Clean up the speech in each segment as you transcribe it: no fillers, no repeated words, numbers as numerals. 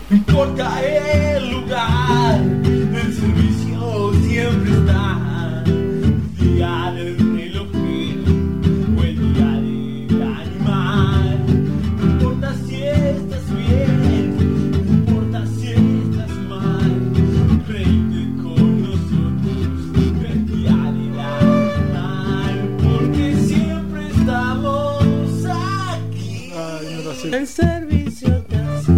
no importa el lugar, el servicio siempre está. Día del relojero o el día del animal. No importa si estás bien, no importa si estás mal. Reíte con nosotros el día del animal, porque siempre estamos aquí. Ay, no sé. El servicio te hace.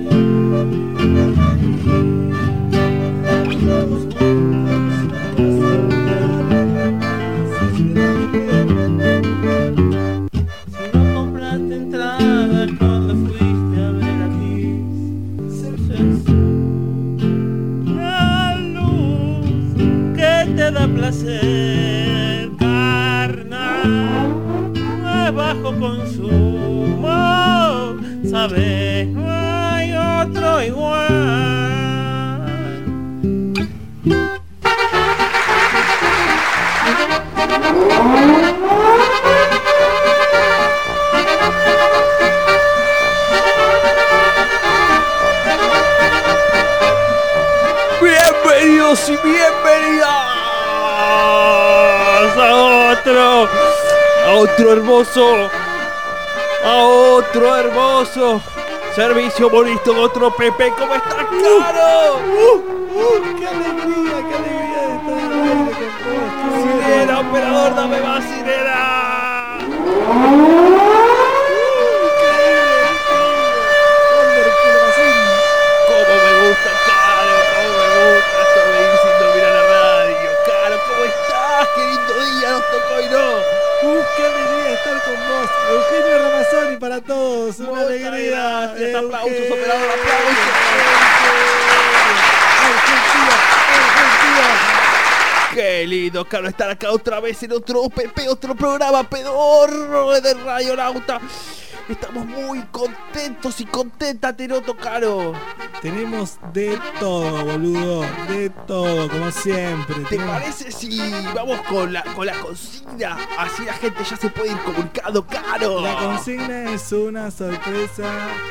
Si no compraste entrada cuando fuiste a ver aquí, la luz que te da placer carnal no es bajo consumo, sabes, no hay otro igual. Bienvenidos y bienvenidas a otro hermoso servicio bonito, otro Pepe. ¿Cómo estás, Caro? ¡Qué alegría de estar al aire con vos! Sirena, operador, dame más sirena. Cómo me gusta, Caro, cómo me gusta esto de ir sin dormir a la radio. Caro, ¿cómo estás? Qué lindo día nos tocó hoy, ¿no? ¡Qué alegría estar con vos! Eugenio Ramazzoni para todos, una Muchas alegría. gracias. Aplausos, operador, aplausos. Qué lindo, Caro, estar acá otra vez en otro PP, otro programa pedorro de Radio Nauta. Estamos muy contentos y contentas, te noto, Caro. Tenemos de todo, boludo, de todo, como siempre. ¿Te parece si vamos con la consigna? Así la gente ya se puede ir comunicando, Caro. La consigna es una sorpresa.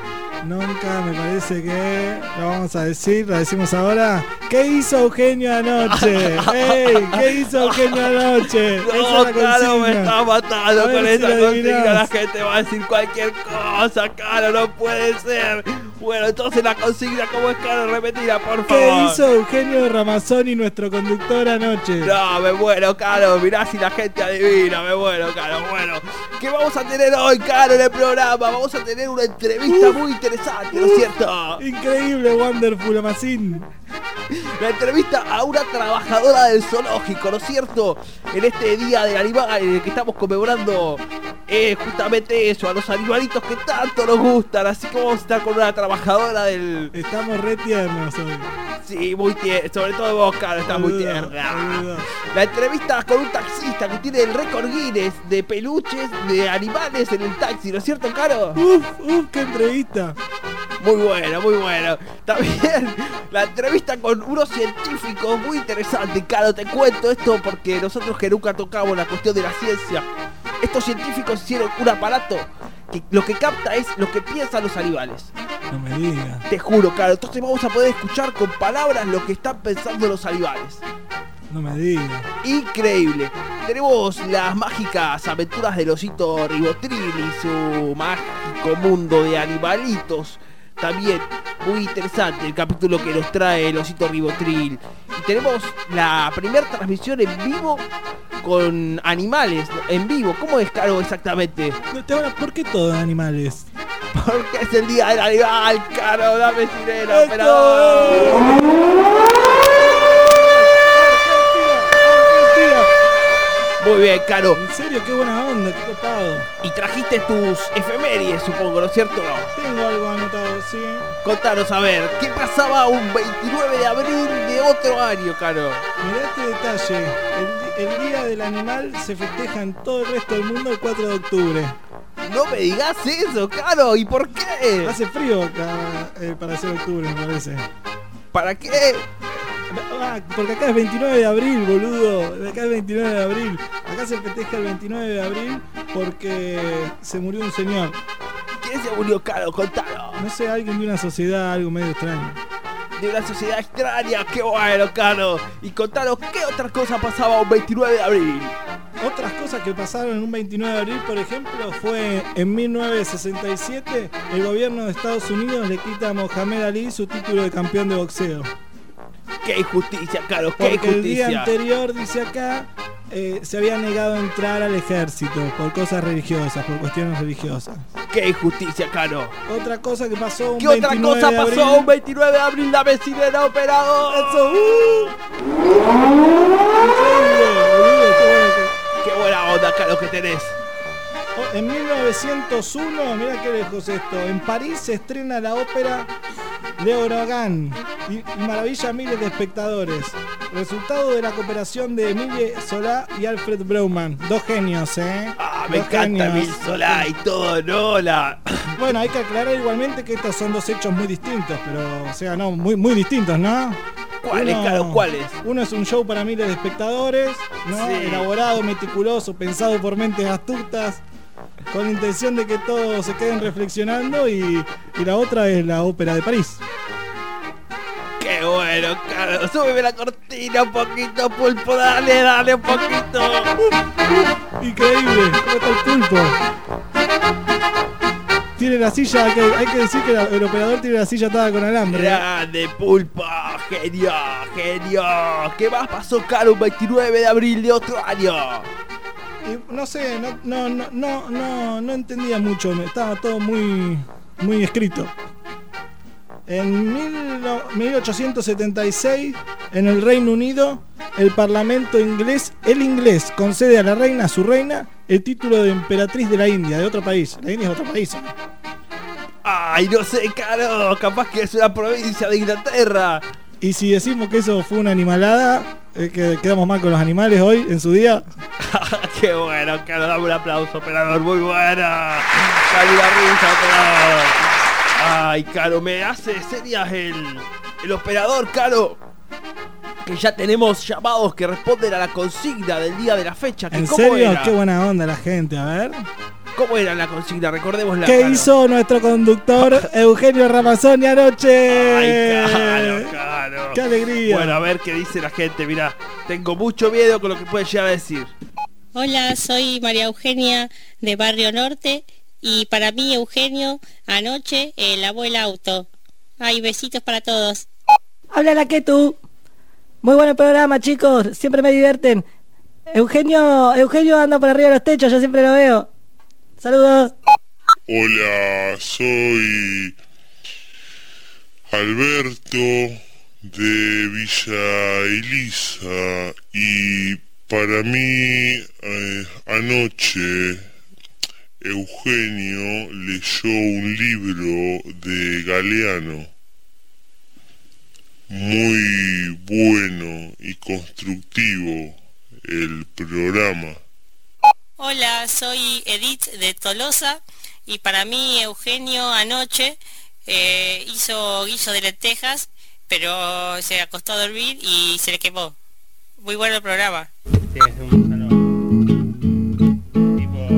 Nunca me parece que lo vamos a decir, la decimos ahora. ¿Qué hizo Eugenio anoche? ¡Ey! ¿Qué hizo Eugenio anoche? Esa No, es la Caro, me consigna. está matando A ver con si esa la consigna. adivinás. La gente va a decir cualquier cosa, Caro, no puede ser. Bueno, entonces la consigna, ¿cómo es, Caro? Repetila, por favor. ¿Qué hizo Eugenio Ramazzoni, nuestro conductor, anoche? No, me muero, Caro. Mirá si la gente adivina, me muero, Caro. Bueno, ¿qué vamos a tener hoy, Caro, en el programa? Vamos a tener una entrevista muy interesante, ¿no es cierto? Increíble, Wonderful Amazing. La entrevista a una trabajadora del zoológico, ¿no es cierto? En este día del animal en el que estamos conmemorando justamente eso, a los animalitos que tanto nos gustan. Así que vamos a estar con una trabajadora del... Estamos re tiernos hoy. Sí, muy tierna, sobre todo vos, Caro, estás muy tierna. Boludo. La entrevista con un taxista que tiene el récord Guinness de peluches de animales en el taxi, ¿no es cierto, Caro? Qué entrevista. Muy bueno, muy bueno. También la entrevista con unos científicos muy interesante, Caro. Te cuento esto porque nosotros que nunca tocamos la cuestión de la ciencia, estos científicos hicieron un aparato que lo que capta es lo que piensan los animales. No me digas. Te juro, Caro. Entonces vamos a poder escuchar con palabras lo que están pensando los animales. No me digas. Increíble. Tenemos las mágicas aventuras del osito Ribotril y su mágico mundo de animalitos. También muy interesante el capítulo que nos trae el osito Ribotril. Y tenemos la primera transmisión en vivo con animales en vivo. ¿Cómo es, Caro, exactamente? ¿Por qué todos animales? Porque es el día del animal, Caro. Dame sirena, ¡Esto! operador. Muy bien, Caro. En serio, qué buena onda, qué copado. Y trajiste tus efemérides, supongo, ¿no es cierto? Tengo algo anotado, sí. Contanos, a ver, ¿qué pasaba un 29 de abril de otro año, Caro? Mirá este detalle. El Día del Animal se festeja en todo el resto del mundo el 4 de octubre. No me digas eso, Caro. ¿Y por qué? Hace frío acá para ser octubre, me parece. ¿Para qué? Porque acá es 29 de abril, boludo. Acá es 29 de abril. Acá se festeja el 29 de abril porque se murió un señor. ¿Quién se murió, Caro? Contanos. no sé, alguien de una sociedad, algo medio extraño. De una sociedad extraña, qué bueno, Caro. Y contanos qué otra cosa pasaba un 29 de abril. Otras cosas que pasaron en un 29 de abril, por ejemplo, fue en 1967, el gobierno de Estados Unidos le quita a Mohamed Ali su título de campeón de boxeo. Qué injusticia, Caro, qué Porque injusticia. el día anterior, dice acá, se había negado a entrar al ejército por cosas religiosas, por cuestiones religiosas. Qué injusticia, Caro. Otra cosa que pasó un ¿Qué otra 29 cosa de pasó abril, un 29 de abril? Dame sirena, operador. Eso, increíble, boludo, qué bueno que... Qué buena onda, Caro, que tenés. En 1901, mira qué lejos esto, en París se estrena la ópera L'Ouragan y maravilla a miles de espectadores. Resultado de la cooperación de Émile Zola y Alfred Brauman. Dos genios, ¿eh? Me Dos encanta genios. Emil Solá y todo, ¿no? Bueno, hay que aclarar igualmente que estos son dos hechos muy distintos, pero, o sea, no, muy distintos, ¿no? ¿Cuáles, Caro, cuáles? Uno es un show para miles de espectadores, ¿no? Sí. Elaborado, meticuloso, pensado por mentes astutas, con la intención de que todos se queden reflexionando, y la otra es la ópera de París. Qué bueno, Caro. Súbeme la cortina un poquito, Pulpo. Dale un poquito. Increíble, ¿cómo está el pulpo? Tiene la silla, hay que decir que el operador tiene la silla atada con alambre. Grande, Pulpo. Genio. ¿Qué más pasó, Caro, un 29 de abril de otro año? Y no sé, no entendía mucho, estaba todo muy escrito. En 1876, en el Reino Unido, el Parlamento inglés, concede a la reina, a su reina, el título de emperatriz de la India, de otro país. La India es otro país, ¿no? Ay, no sé, Caro. Capaz que es una provincia de Inglaterra. Y si decimos que eso fue una animalada, que quedamos mal con los animales hoy, en su día. Qué bueno, Caro. Dame un aplauso, operador. Muy buena. Dale una risa, operador. Ay, Caro, me hace serias el operador, Caro. Que ya tenemos llamados que responden a la consigna del día de la fecha. ¿En ¿Cómo serio? era? Qué buena onda la gente, a ver. ¿Cómo era la consigna? Recordémosla. ¿Qué Caro. hizo nuestro conductor Eugenio Ramazzoni anoche? Ay, Caro. ¡Qué alegría! Bueno, a ver qué dice la gente. Mirá, tengo mucho miedo con lo que puede llegar a decir. Hola, soy María Eugenia de Barrio Norte y para mí, Eugenio, anoche lavó el auto. Ay, besitos para todos. Habla la que tú. Muy buen programa, chicos. Siempre me divierten. Eugenio anda por arriba de los techos, yo siempre lo veo. Saludos. Hola, soy Alberto de Villa Elisa y para mí anoche Eugenio leyó un libro de Galeano muy bueno y constructivo el programa. Hola, soy Edith de Tolosa y para mí, Eugenio, anoche hizo guiso de lentejas, pero se acostó a dormir y se le quemó. Muy bueno el programa. Sí, es un gusano tipo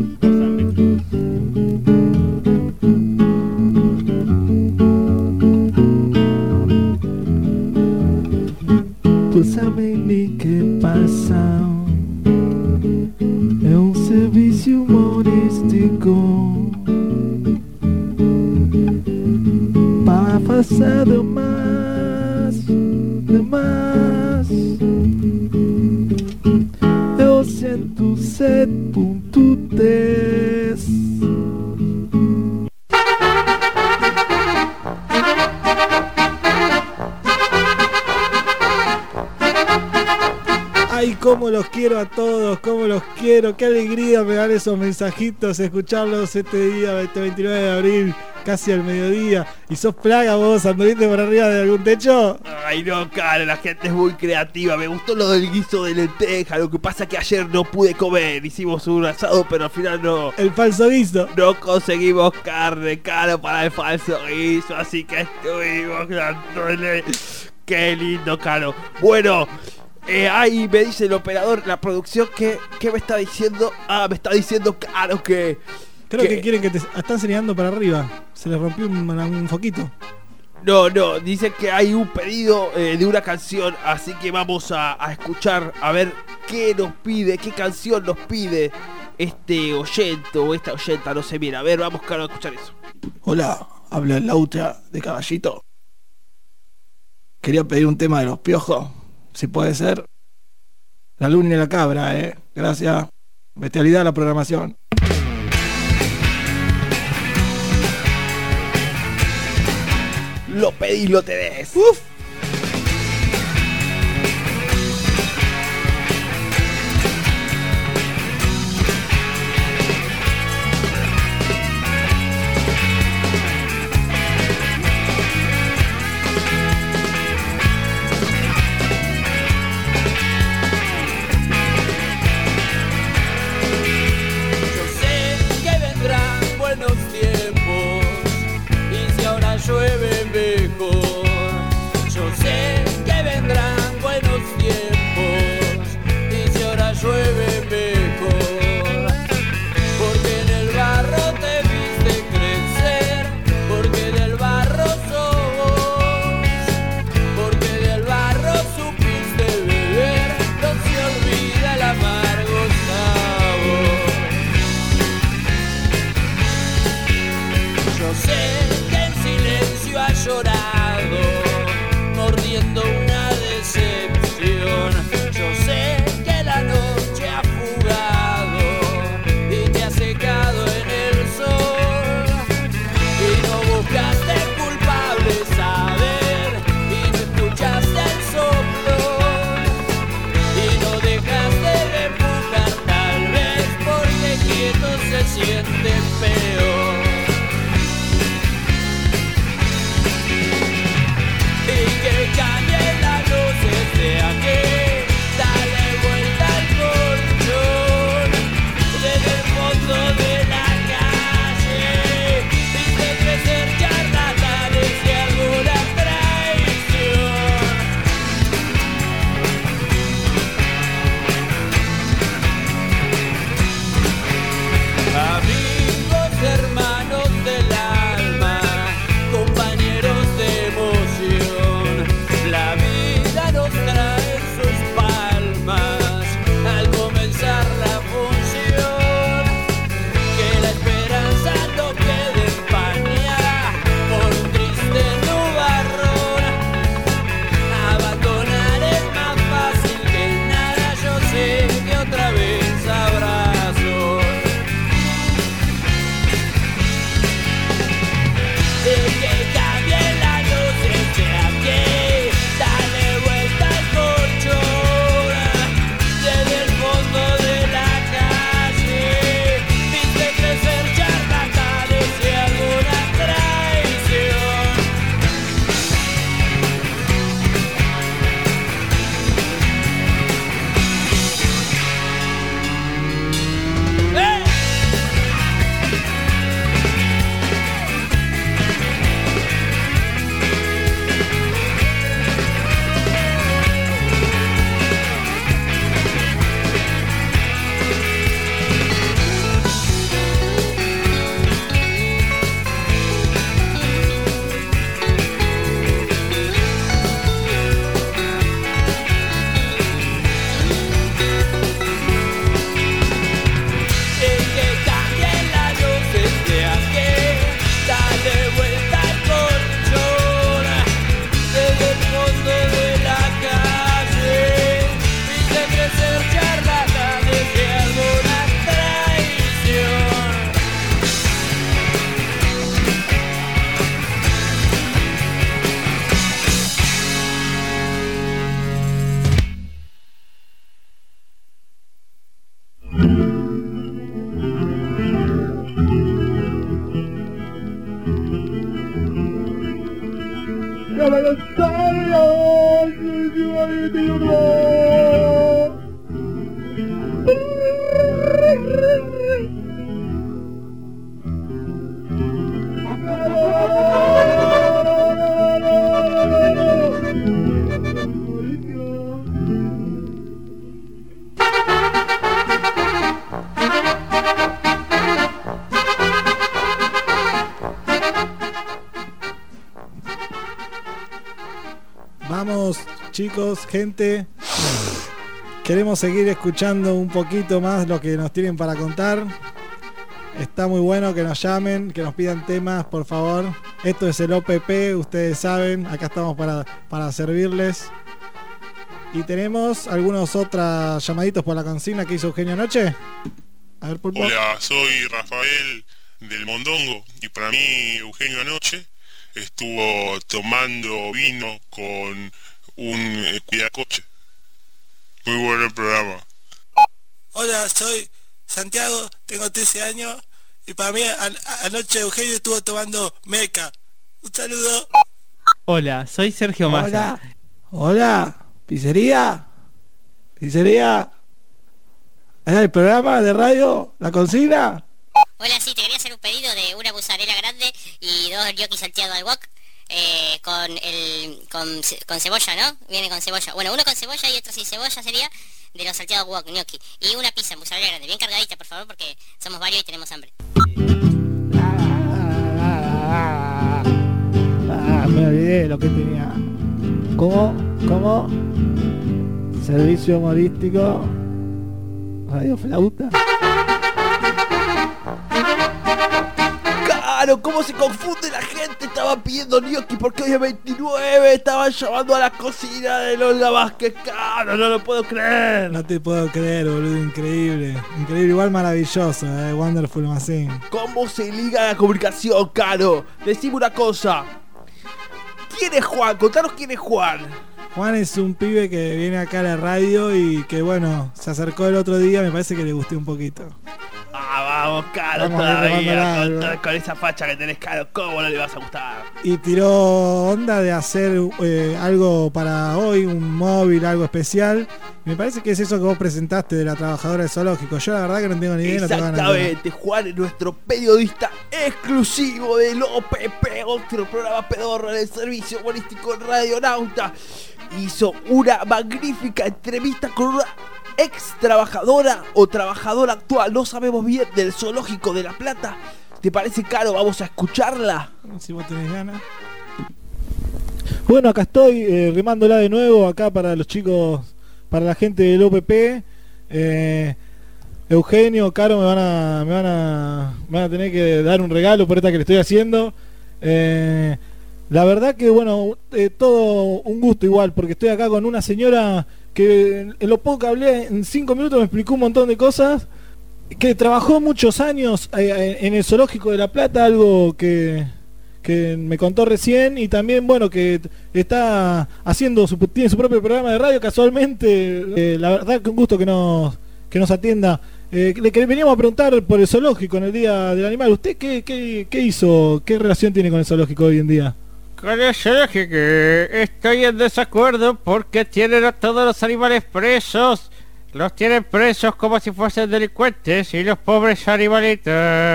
Tu sabe nem que passa. É um serviço humorístico para fazer demais. Eu 107.10. Ay, cómo los quiero a todos, cómo los quiero, qué alegría me dan esos mensajitos, escucharlos este día, este 29 de abril, casi al mediodía. ¿Y sos plaga vos, anduviste por arriba de algún techo? Ay, no, cara, la gente es muy creativa. Me gustó lo del guiso de lenteja. Lo que pasa es que ayer no pude comer. Hicimos un asado, pero al final no. El falso guiso. No conseguimos carne, caro, para el falso guiso. Así que estuvimos dándole. Qué lindo, Caro. Bueno, ahí me dice el operador, la producción, que me está diciendo. Me está diciendo, Caro, que Creo que quieren que te están señalando para arriba. Se les rompió un foquito. No, dice que hay un pedido de una canción, así que vamos a escuchar a ver qué nos pide, qué canción nos pide este oyente o esta oyenta, no sé bien. A ver, vamos a escuchar eso. Hola, habla el Laucha de Caballito. Quería pedir un tema de Los Piojos, si puede ser. La luna y la cabra, Gracias. Bestialidad a la programación. Lo pedís, lo tenés. Uf. Llueve mejor. Yo sé que vendrán buenos tiempos y si ahora llueve mejor, porque en el barro te viste crecer, porque del barro sos vos, porque del barro supiste beber, no se olvida el amargo sabor. Yo sé ha llorado, mordiendo una decepción. Yo sé que la noche ha fugado y te ha secado en el sol, y no buscaste culpables saber, y no escuchaste el soplo, y no dejaste de empujar tal vez, porque quieto se siente peor. Cambie las luces de aquí, dale vuelta al colchón, desde el fondo de la calle, viste crecer charlatanes y alguna traición. Amigos, hermanos del alma, compañeros de emoción, la vida nos trae sus palmas al comenzar la función. Que la esperanza no quede empañada por un triste nubarrón. Abandonar es más fácil que nada, yo sé que otra vez habrá sol. De que cambien las luces de aquí, dale vuelta al colchón, desde el fondo de la calle, viste crecer charlatanes y alguna traición. ¡Eh! Vamos, chicos, gente. Queremos seguir escuchando un poquito más lo que nos tienen para contar. Está muy bueno que nos llamen, que nos pidan temas, por favor. Esto es el OPP, ustedes saben, acá estamos para servirles. Y tenemos algunos otros llamaditos por la consigna que hizo Eugenio anoche. A ver, Pulpo. Hola, soy Rafael del Mondongo y para mí Eugenio anoche estuvo tomando vino con un cuidacoche. Muy bueno el programa. Hola, soy Santiago, tengo 13 años y para mí anoche Eugenio estuvo tomando meca. Un saludo. Hola, soy Sergio Massa. Hola, pizzería. ¿Era el programa de radio? ¿La consigna? Hola, sí, te quería hacer un pedido de una mozzarella grande y 2 gnocchi salteados al wok con cebolla, ¿no? Viene con cebolla. Bueno, uno con cebolla y otro sin cebolla sería de los salteados wok, gnocchi. Y una pizza mozzarella grande, bien cargadita, por favor, porque somos varios y tenemos hambre. Me olvidé lo que tenía. ¿Cómo? Servicio humorístico. Radio Flauta. Claro, cómo se confunde la gente. Estaban pidiendo gnocchi porque hoy es 29. Estaban llamando a la cocina de Olga Vázquez. Claro, no lo puedo creer. No te puedo creer, boludo, increíble. Increíble, igual maravilloso, Wonderful Machine. ¿Cómo se liga la comunicación, Caro? Decime una cosa. ¿Quién es Juan? Contanos quién es Juan. Juan es un pibe que viene acá a la radio y que, bueno, se acercó el otro día, me parece que le gusté un poquito. Vamos, Caro, Vamos a ir todavía. Con esa facha que tenés, Caro, ¿cómo no le vas a gustar? Y tiró onda de hacer algo para hoy, un móvil, algo especial. Me parece que es eso que vos presentaste de la trabajadora del zoológico. Yo la verdad que no tengo ni idea. Exactamente, Juan es nuestro periodista exclusivo del OPP, otro programa pedorro del servicio humorístico Radionauta. Hizo una magnífica entrevista con una ex trabajadora o trabajadora actual, no sabemos bien, del zoológico de La Plata. ¿Te parece, Caro? Vamos a escucharla. Si vos tenés ganas. Bueno, acá estoy remándola de nuevo acá para los chicos, para la gente del OPP. Eugenio, Caro me van a tener que dar un regalo por esta que le estoy haciendo. La verdad que bueno, todo un gusto igual, porque estoy acá con una señora que en lo poco que hablé, en 5 minutos me explicó un montón de cosas, que trabajó muchos años en el zoológico de La Plata, algo que me contó recién, y también bueno, que está haciendo tiene su propio programa de radio casualmente. La verdad que un gusto que nos atienda. Veníamos a preguntar por el zoológico en el Día del Animal. ¿Usted qué hizo? ¿Qué relación tiene con el zoológico hoy en día? Con el zoológico estoy en desacuerdo porque tienen a todos los animales presos. Los tienen presos como si fuesen delincuentes y los pobres animalitos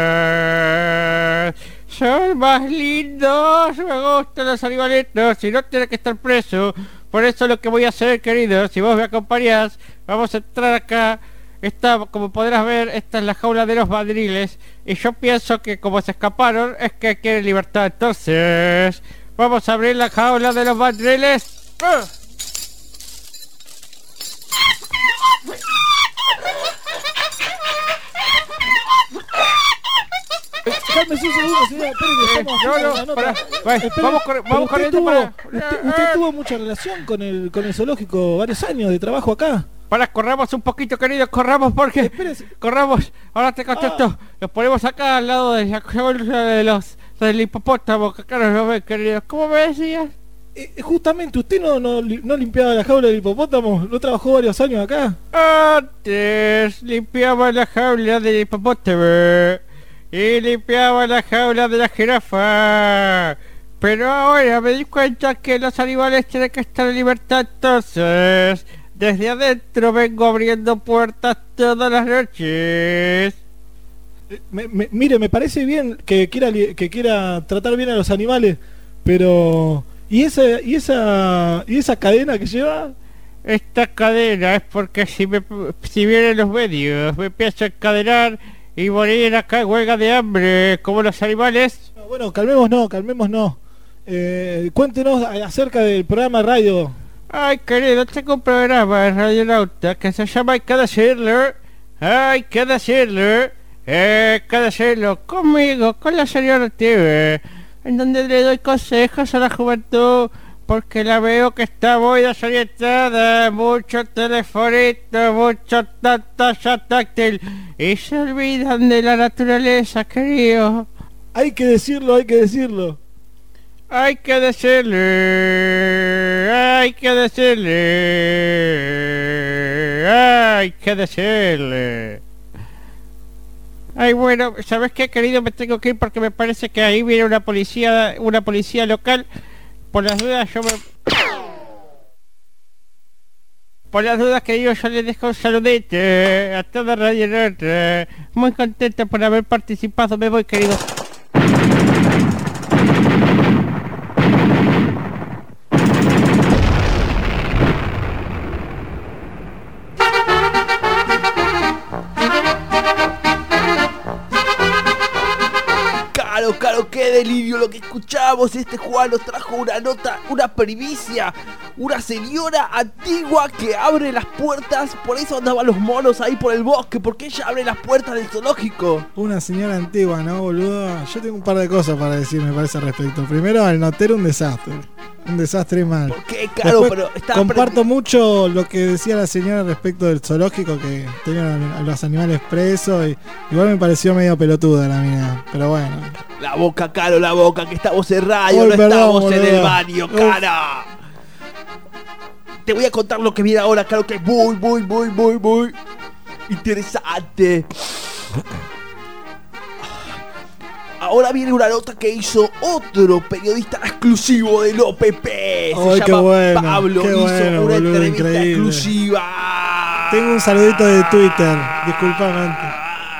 son más lindos. Me gustan los animalitos y no tienen que estar presos. Por eso lo que voy a hacer, querido, si vos me acompañás, vamos a entrar acá. Como podrás ver, esta es la jaula de los mandriles y yo pienso que como se escaparon es que quieren libertad. Entonces vamos a abrir la jaula de los mandriles. Cálmese un segundo, señora, espere que estamos haciendo una nota. Vamos corriendo para... Usted tuvo mucha relación con el zoológico, varios años de trabajo acá. Corramos un poquito, querido, corramos porque... Espérese. Corramos, ahora te contesto. Los ponemos acá al lado de la jaula del hipopótamo, que acá nos lo ven, querido. ¿Cómo me decías? Justamente, ¿usted no limpiaba la jaula del hipopótamo? ¿No trabajó varios años acá? Antes limpiaba la jaula del hipopótamo y limpiaba la jaula de la jirafa, pero ahora me di cuenta que los animales tienen que estar en libertad. Entonces desde adentro vengo abriendo puertas todas las noches. Mire, me parece bien que quiera tratar bien a los animales, pero ¿y esa cadena que lleva? Esta cadena es porque si vienen los medios me empiezo a encadenar y morir acá en huelga de hambre como los animales. Bueno, calmémonos. Cuéntenos acerca del programa de radio. Ay, querido, tengo un programa de Radio Nauta que se llama Hay que decirlo. Hay que decirlo. Hay que decirlo conmigo, con la señora TV, en donde le doy consejos a la juventud, porque la veo que está muy desorientada, mucho telefonito, mucho pantalla táctil, y se olvidan de la naturaleza, querido. Hay que decirlo, hay que decirlo. Hay que decirle, hay que decirle, hay que decirle. Ay, bueno, ¿sabes qué, querido? Me tengo que ir porque me parece que ahí viene una policía local. Por las dudas querido, yo les dejo un saludito a toda Radio Norte. Muy contenta por haber participado. Me voy, querido. Claro, qué delirio lo que escuchamos. Este Juan nos trajo una nota, una primicia. Una señora antigua que abre las puertas. Por eso andaban los monos ahí por el bosque, porque ella abre las puertas del zoológico. Una señora antigua, ¿no, boludo? Yo tengo un par de cosas para decir, me parece, al respecto. Primero, el notero, un desastre. Un desastre mal. Porque, claro, después, pero está comparto mucho lo que decía la señora respecto del zoológico, que tenían a los animales presos. Y igual me pareció medio pelotuda la mina, pero bueno. La boca, Caro, la boca, que estamos en radio, Uy, no perdón, estamos en boludo. el baño, cara. Te voy a contar lo que viene ahora, Caro, que es muy interesante. Ahora viene una nota que hizo otro periodista exclusivo del OPP. Se Ay, qué llama bueno, Pablo. qué Hizo bueno, una boludo, entrevista increíble. exclusiva. Tengo un saludito de Twitter, disculpame antes.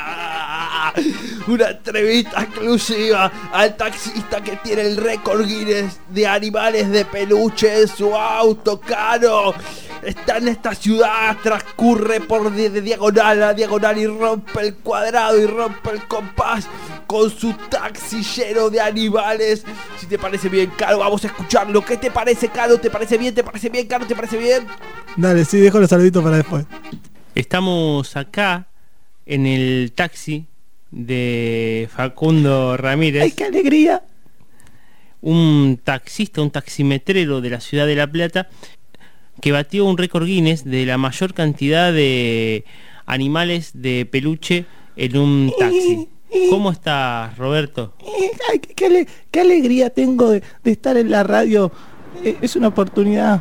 Una entrevista exclusiva al taxista que tiene el récord Guinness de animales de peluche en su auto, Caro. Está en esta ciudad, transcurre por de diagonal a diagonal y rompe el cuadrado y rompe el compás con su taxi lleno de animales. Si te parece bien, Caro, vamos a escucharlo. ¿Qué te parece, Caro? ¿Te parece bien? ¿Te parece bien, Caro? ¿Te parece bien? Dale, sí, dejo los saluditos para después. Estamos acá en el taxi de Facundo Ramírez. ¡Ay, qué alegría! Un taxista, un taximetrero de la ciudad de La Plata, que batió un récord Guinness de la mayor cantidad de animales de peluche en un taxi. ¿Cómo estás, Roberto? Ay, qué alegría tengo de estar en la radio. Es una oportunidad.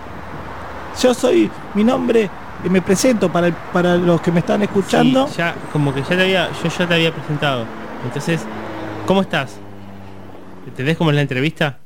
Mi nombre, me presento para los que me están escuchando. Sí, ya, como que yo ya te había presentado. Entonces, ¿cómo estás? ¿Entendés cómo es la entrevista?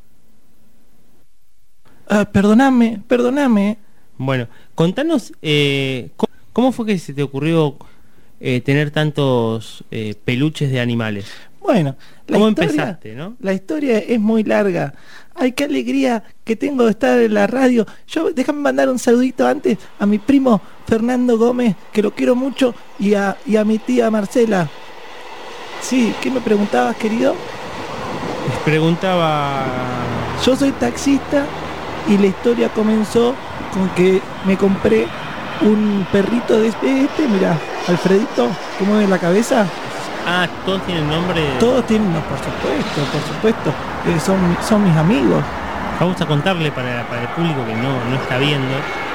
Perdóname. Bueno, contanos, ¿cómo fue que se te ocurrió tener tantos peluches de animales? Bueno, ¿Cómo empezaste, no? La historia es muy larga. Ay, qué alegría que tengo de estar en la radio. Déjame mandar un saludito antes a mi primo Fernando Gómez, que lo quiero mucho, y a mi tía Marcela. Sí, ¿qué me preguntabas, querido? Les preguntaba... Yo soy taxista y la historia comenzó con que me compré un perrito de mirá, Alfredito, que mueve la cabeza. Ah, todos tienen nombre. Todos tienen, no, por supuesto, son mis amigos. Vamos a contarle para el público que no está viendo,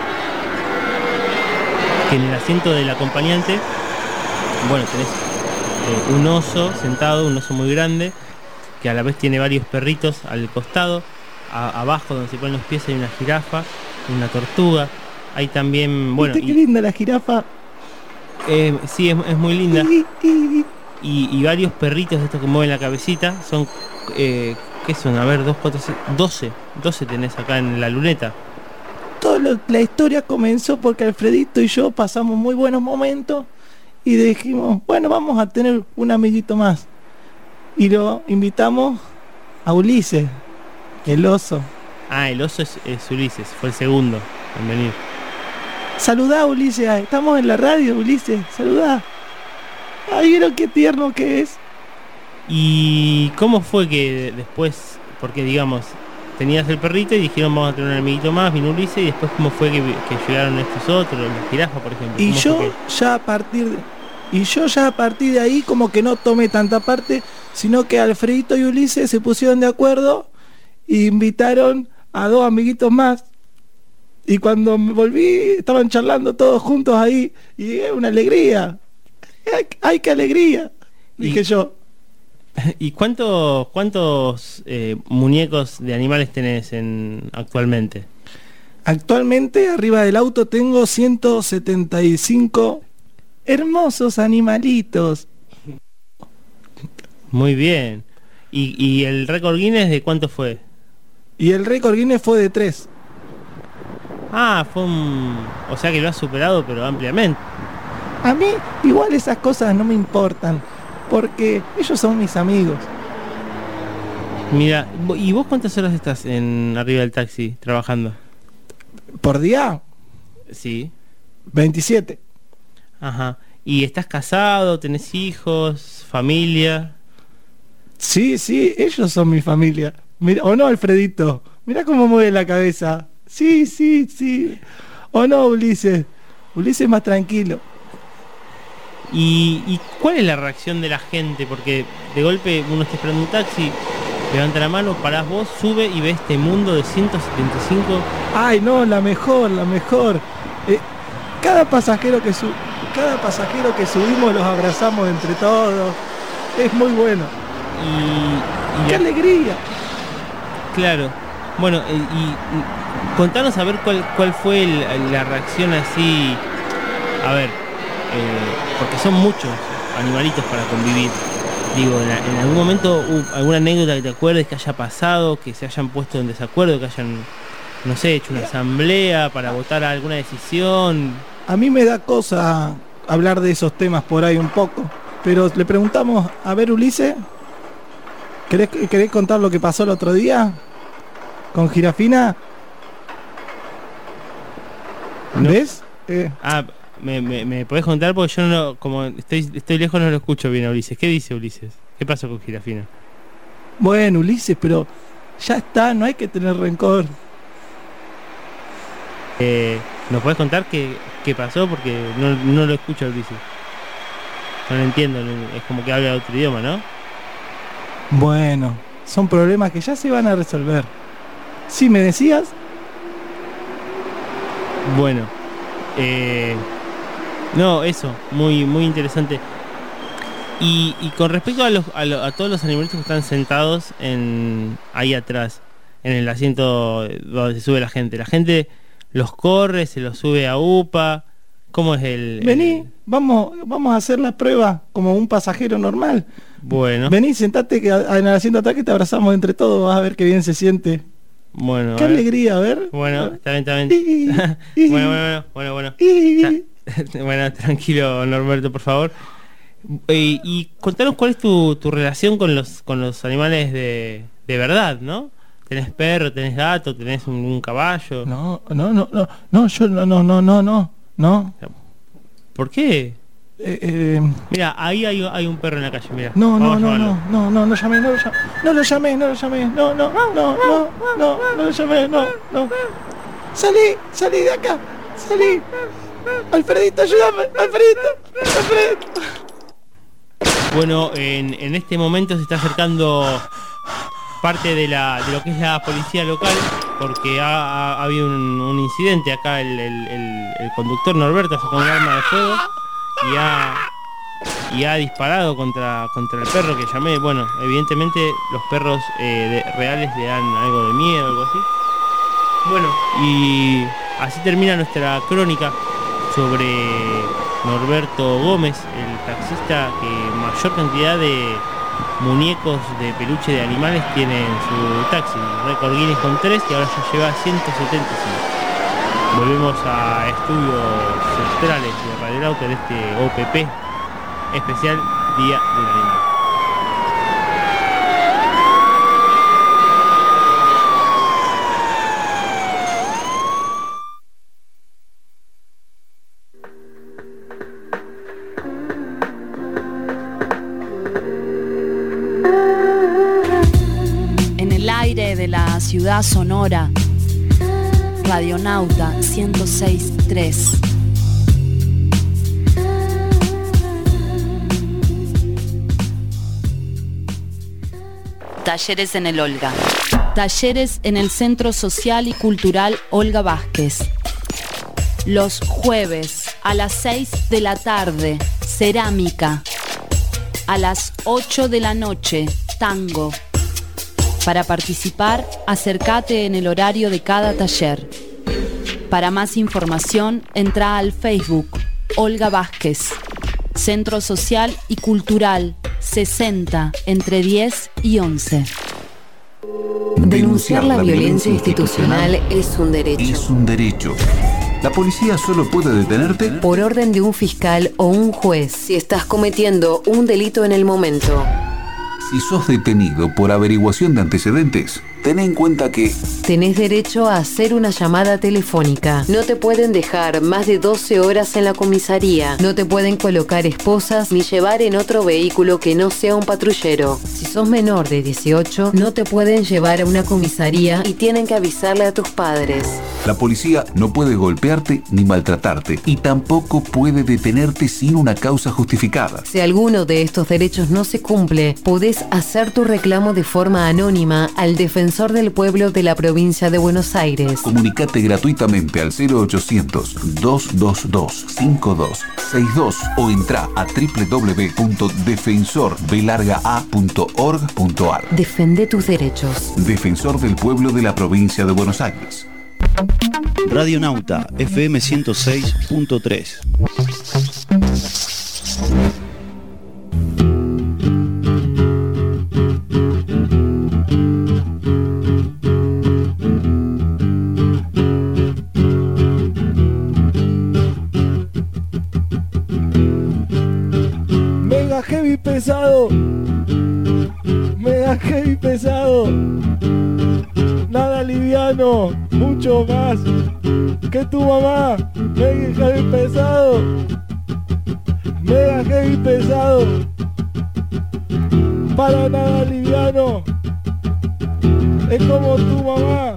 que en el asiento del acompañante, bueno, tenés un oso sentado, un oso muy grande, que a la vez tiene varios perritos al costado. Abajo, donde se ponen los pies, hay una jirafa, una tortuga. Hay también, bueno... ¿Viste qué linda la jirafa? Sí, es muy linda. Y varios perritos de estos que mueven la cabecita. Son, ¿qué son? A ver, 2, 4, 6, 12 tenés acá en la luneta. La historia comenzó porque Alfredito y yo pasamos muy buenos momentos y dijimos, bueno, vamos a tener un amiguito más. Y lo invitamos a Ulises, el oso. Ah, el oso es Ulises, fue el segundo en venir. Saludá, Ulises, estamos en la radio, Ulises, saludá. Ay, ¿vieron qué tierno que es? ¿Y cómo fue que después Porque digamos, tenías el perrito y dijeron vamos a tener un amiguito más, vino Ulises, y después cómo fue que llegaron estos otros, la jirafa por ejemplo. Y ¿Cómo yo fue ya a partir de ahí como que no tomé tanta parte, sino que Alfredito y Ulises se pusieron de acuerdo e invitaron a 2 amiguitos más. Y cuando me volví, estaban charlando todos juntos ahí, y es una alegría. ¡Ay, qué alegría! Dije yo. ¿Y cuántos muñecos de animales tenés actualmente? Actualmente arriba del auto tengo 175 hermosos animalitos. Muy bien. ¿Y el récord Guinness de cuánto fue? Y el récord Guinness fue de 3. Ah, o sea que lo has superado, pero ampliamente. A mí igual esas cosas no me importan, porque ellos son mis amigos. Mira, ¿y vos cuántas horas estás arriba del taxi trabajando? ¿Por día? Sí. 27. Ajá. ¿Y estás casado? ¿Tenés hijos? ¿Familia? Sí, ellos son mi familia. Mira, ¿o no, Alfredito? Mira cómo mueve la cabeza. Sí. ¿O no, Ulises? Ulises más tranquilo. ¿Y cuál es la reacción de la gente? Porque de golpe uno está esperando un taxi, levanta la mano, parás vos, sube y ves este mundo de 175. Ay, no, la mejor. Cada pasajero que subimos los abrazamos entre todos. Es muy bueno. Y ¡qué alegría! Claro. Bueno, y contanos a ver cuál fue la reacción así. A ver, porque son muchos animalitos para convivir. Digo, en algún momento hubo alguna anécdota que te acuerdes que haya pasado, que se hayan puesto en desacuerdo, que hayan, no sé, hecho una asamblea para votar alguna decisión. A mí me da cosa hablar de esos temas por ahí un poco, pero le preguntamos, a ver, Ulises, ¿querés contar lo que pasó el otro día con Jirafina? No. ¿Ves? ¿Me podés contar? Porque yo no, como estoy lejos, no lo escucho bien a Ulises. ¿Qué dice Ulises? ¿Qué pasó con Jirafina? Bueno, Ulises, pero ya está, no hay que tener rencor. ¿Nos podés contar qué pasó? Porque no lo escucho a Ulises. No lo entiendo, es como que habla otro idioma, ¿no? Bueno, son problemas que ya se van a resolver. ¿Sí me decías? Bueno, no, eso, muy interesante. Y con respecto a todos los animalitos que están sentados ahí atrás, en el asiento donde se sube la gente los corre, se los sube a UPA. ¿Cómo es Vení, vamos a hacer la prueba como un pasajero normal. Bueno. Vení, sentate que en el asiento atrás que te abrazamos entre todos, vas a ver qué bien se siente. Bueno. Qué alegría, a ver. Bueno, está bien. Bueno. Bueno, tranquilo, Norberto, por favor. Y contanos cuál es tu relación con los animales de verdad, ¿no? ¿Tenés perro, tenés gato, tenés un caballo? No, yo no. ¿Por qué? Mira, ahí hay un perro en la calle, mira. No lo llamé. No lo llamé. Salí de acá. Alfredito, ayúdame, Alfredito. Bueno, en este momento se está acercando parte de lo que es la policía local, porque ha habido un incidente acá. El conductor Norberto sacó un arma de fuego y ha disparado contra el perro que llamé. Bueno, evidentemente los perros reales le dan algo de miedo o algo así. Bueno, y así termina nuestra crónica sobre Norberto Gómez, el taxista que mayor cantidad de muñecos de peluche de animales tiene en su taxi. Récord Guinness con 3 y ahora ya lleva 175. Volvemos a estudios centrales de Radio Lauta en este OPP especial Día del Animal. la ciudad sonora. Radionauta 106.3. Talleres en el Olga. Talleres en el Centro Social y Cultural Olga Vázquez. Los jueves a las 6 de la tarde, cerámica. A las 8 de la noche, tango. Para participar, acércate en el horario de cada taller. Para más información, entra al Facebook Olga Vázquez. Centro Social y Cultural 60 entre 10 y 11. Denunciar la violencia institucional es un derecho. Es un derecho. La policía solo puede detenerte por orden de un fiscal o un juez si estás cometiendo un delito en el momento. Si sos detenido por averiguación de antecedentes, ten en cuenta que tenés derecho a hacer una llamada telefónica. No te pueden dejar más de 12 horas en la comisaría. No te pueden colocar esposas ni llevar en otro vehículo que no sea un patrullero. Si sos menor de 18, no te pueden llevar a una comisaría y tienen que avisarle a tus padres. la policía no puede golpearte ni maltratarte y tampoco puede detenerte sin una causa justificada. Si alguno de estos derechos no se cumple, podés hacer tu reclamo de forma anónima al Defensor del Pueblo de la Provincia de Buenos Aires. Comunicate gratuitamente al 0800-222-5262 o entra a www.defensorbelargaa.org.ar. Defende tus derechos. Defensor del Pueblo de la Provincia de Buenos Aires. Radionauta FM 106.3. Mega heavy pesado. Mega heavy pesado. Nada liviano, mucho más que tu mamá. Mega heavy pesado. Mega heavy pesado. Para nada liviano. Es como tu mamá.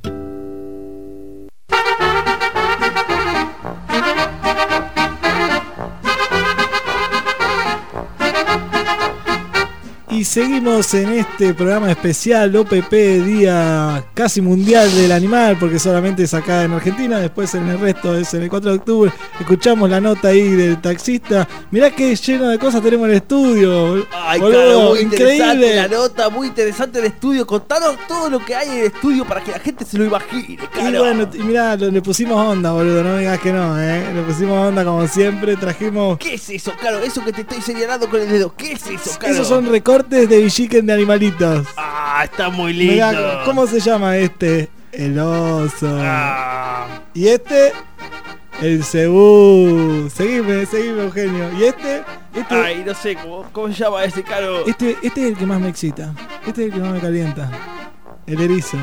Y seguimos en este programa especial OPP, Día Casi Mundial del Animal, porque solamente es acá en Argentina, después en el resto es en el 4 de octubre. Escuchamos la nota ahí del taxista. Mirá qué lleno de cosas tenemos en el estudio. Ay, boludo, claro, muy interesante increíble. la nota, muy interesante el estudio. Contanos todo lo que hay en el estudio para que la gente se lo imagine, claro. Y bueno, y mirá, le pusimos onda, boludo, no me digas que no, le pusimos onda como siempre, trajimos... ¿Qué es eso, claro? Eso que te estoy señalando con el dedo, ¿qué es eso, claro? Esos son recortes de Villiquen de animalitos. Ah, está muy lindo. Mirá, ¿cómo se llama este? El oso. Ah. Y este, el cebú. Seguime, Eugenio. Y este. Ay, no sé, ¿cómo se llama ese, caro? Este es el que más me excita. Este es el que más me calienta. El erizo.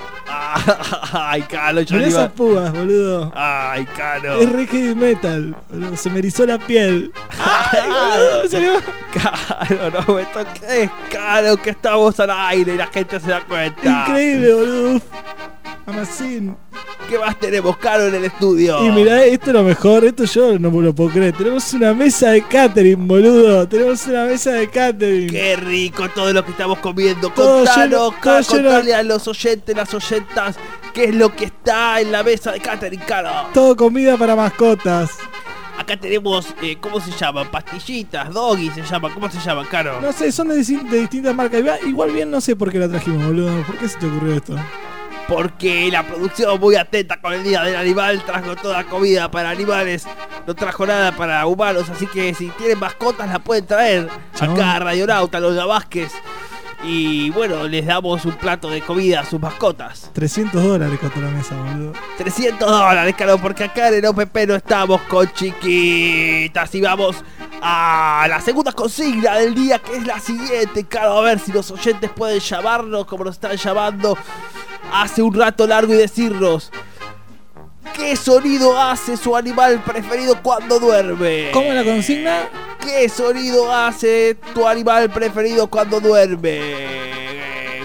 Ay, caro, yo Mirá iba... esas púas, boludo. Ay, caro. Es re heavy metal, boludo. Se me erizó la piel. Ay, boludo, se me va. Caro, no me toques, caro, que estamos al aire y la gente se da cuenta. Increíble, boludo. Amacín. ¿Qué más tenemos, caro, en el estudio? Y mirá, esto es lo mejor, esto yo no me lo puedo creer. Tenemos una mesa de catering, boludo. Tenemos una mesa de catering. Qué rico todo lo que estamos comiendo. Todo Contanos, lleno, contale a los oyentes, las oyentas, qué es lo que está en la mesa de catering, caro. Todo comida para mascotas. Acá tenemos, ¿cómo se llaman? Pastillitas, doggy se llama, ¿cómo se llaman, caro? No sé, son de distintas marcas. Igual bien no sé por qué la trajimos, boludo. ¿Por qué se te ocurrió esto? Porque la producción muy atenta con el Día del Animal trajo toda comida para animales, no trajo nada para humanos, así que si tienen mascotas la pueden traer acá a Radionauta, Olga Vázquez, y bueno, les damos un plato de comida a sus mascotas. $300 costó la mesa, boludo. $300, caro, porque acá en el OPP no estamos con chiquitas. Y vamos a la segunda consigna del día, que es la siguiente, caro, a ver si los oyentes pueden llamarnos como nos están llamando hace un rato largo y decirnos ¿qué sonido hace su animal preferido cuando duerme? ¿Cómo es la consigna? ¿Qué sonido hace tu animal preferido cuando duerme?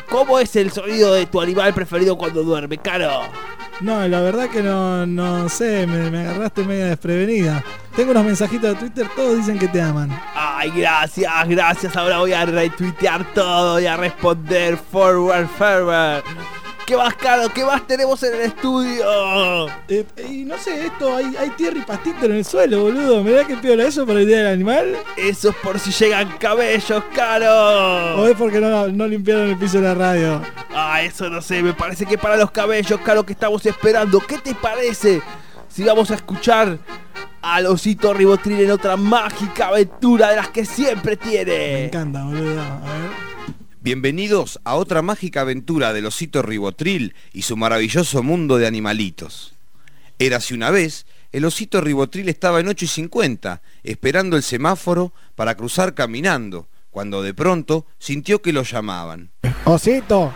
¿Cómo es el sonido de tu animal preferido cuando duerme, Caro? No, la verdad que no sé, me agarraste media desprevenida. Tengo unos mensajitos de Twitter, todos dicen que te aman. Ay, gracias. Ahora voy a retuitear todo y a responder forward. ¿Qué más, Caro? ¿Qué más tenemos en el estudio? Y no sé, esto, hay tierra y pastito en el suelo, boludo. Mirá que piola eso para el día del animal. Eso es por si llegan cabellos, Caro. ¿O es porque no limpiaron el piso de la radio? Ah, eso no sé, me parece que para los cabellos, Caro, que estamos esperando. ¿Qué te parece si vamos a escuchar al osito Ribotril en otra mágica aventura de las que siempre tiene? Me encanta, boludo. A ver. Bienvenidos a otra mágica aventura del osito Ribotril y su maravilloso mundo de animalitos. Érase una vez, el osito Ribotril estaba en 8:50, esperando el semáforo para cruzar caminando, cuando de pronto sintió que lo llamaban. ¡Osito!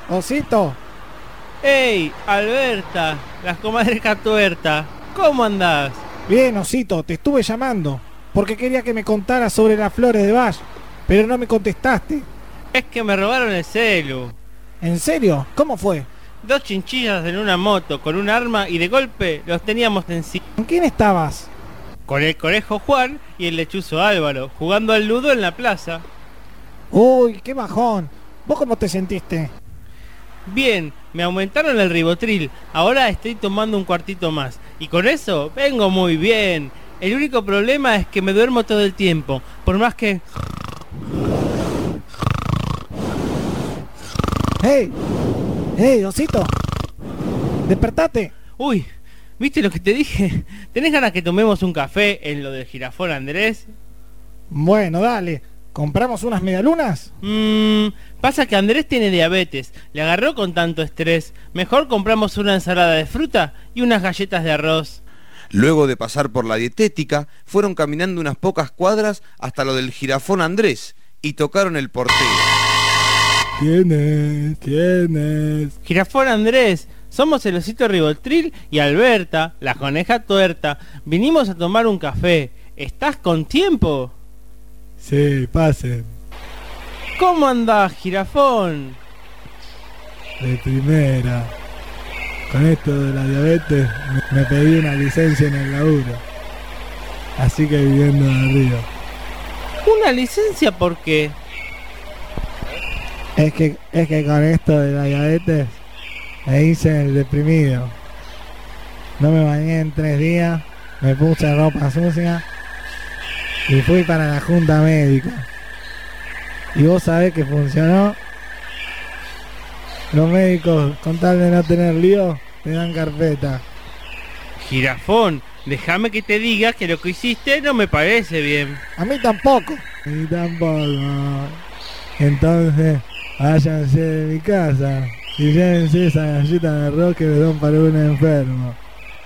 ¡Ey, Alberta! Las comadrejas tuerta. ¿Cómo andás? Bien, osito, te estuve llamando, porque quería que me contaras sobre las flores de Bach, pero no me contestaste. Es que me robaron el celu. ¿En serio? ¿Cómo fue? 2 chinchillas en una moto con un arma y de golpe los teníamos encima. ¿Con quién estabas? Con el conejo Juan y el lechuzo Álvaro, jugando al ludo en la plaza. Uy, qué bajón. ¿Vos cómo te sentiste? Bien, me aumentaron el Ribotril. Ahora estoy tomando un cuartito más. Y con eso vengo muy bien. El único problema es que me duermo todo el tiempo. Por más que... ¡Hey, osito! ¡Despertate! Uy, ¿viste lo que te dije? ¿Tenés ganas que tomemos un café en lo del jirafón Andrés? Bueno, dale. ¿Compramos unas medialunas? Pasa que Andrés tiene diabetes. Le agarró con tanto estrés. Mejor compramos una ensalada de fruta y unas galletas de arroz. Luego de pasar por la dietética, fueron caminando unas pocas cuadras hasta lo del jirafón Andrés y tocaron el portero. ¿Quién es? Jirafón Andrés, somos el osito Ribotril y Alberta, la coneja tuerta. Vinimos a tomar un café. ¿Estás con tiempo? Sí, pasen. ¿Cómo andás, jirafón? De primera. Con esto de la diabetes me pedí una licencia en el laburo. Así que viviendo de arriba. ¿Una licencia por qué? Es que con esto de la diabetes me hice el deprimido. No me bañé en 3 días, me puse ropa sucia y fui para la junta médica. Y vos sabés que funcionó. Los médicos, con tal de no tener lío, te dan carpeta. Jirafón, déjame que te diga que lo que hiciste no me parece bien. A mí tampoco. Entonces, váyanse de mi casa y llévense esa galleta de arroz que le dan para un enfermo.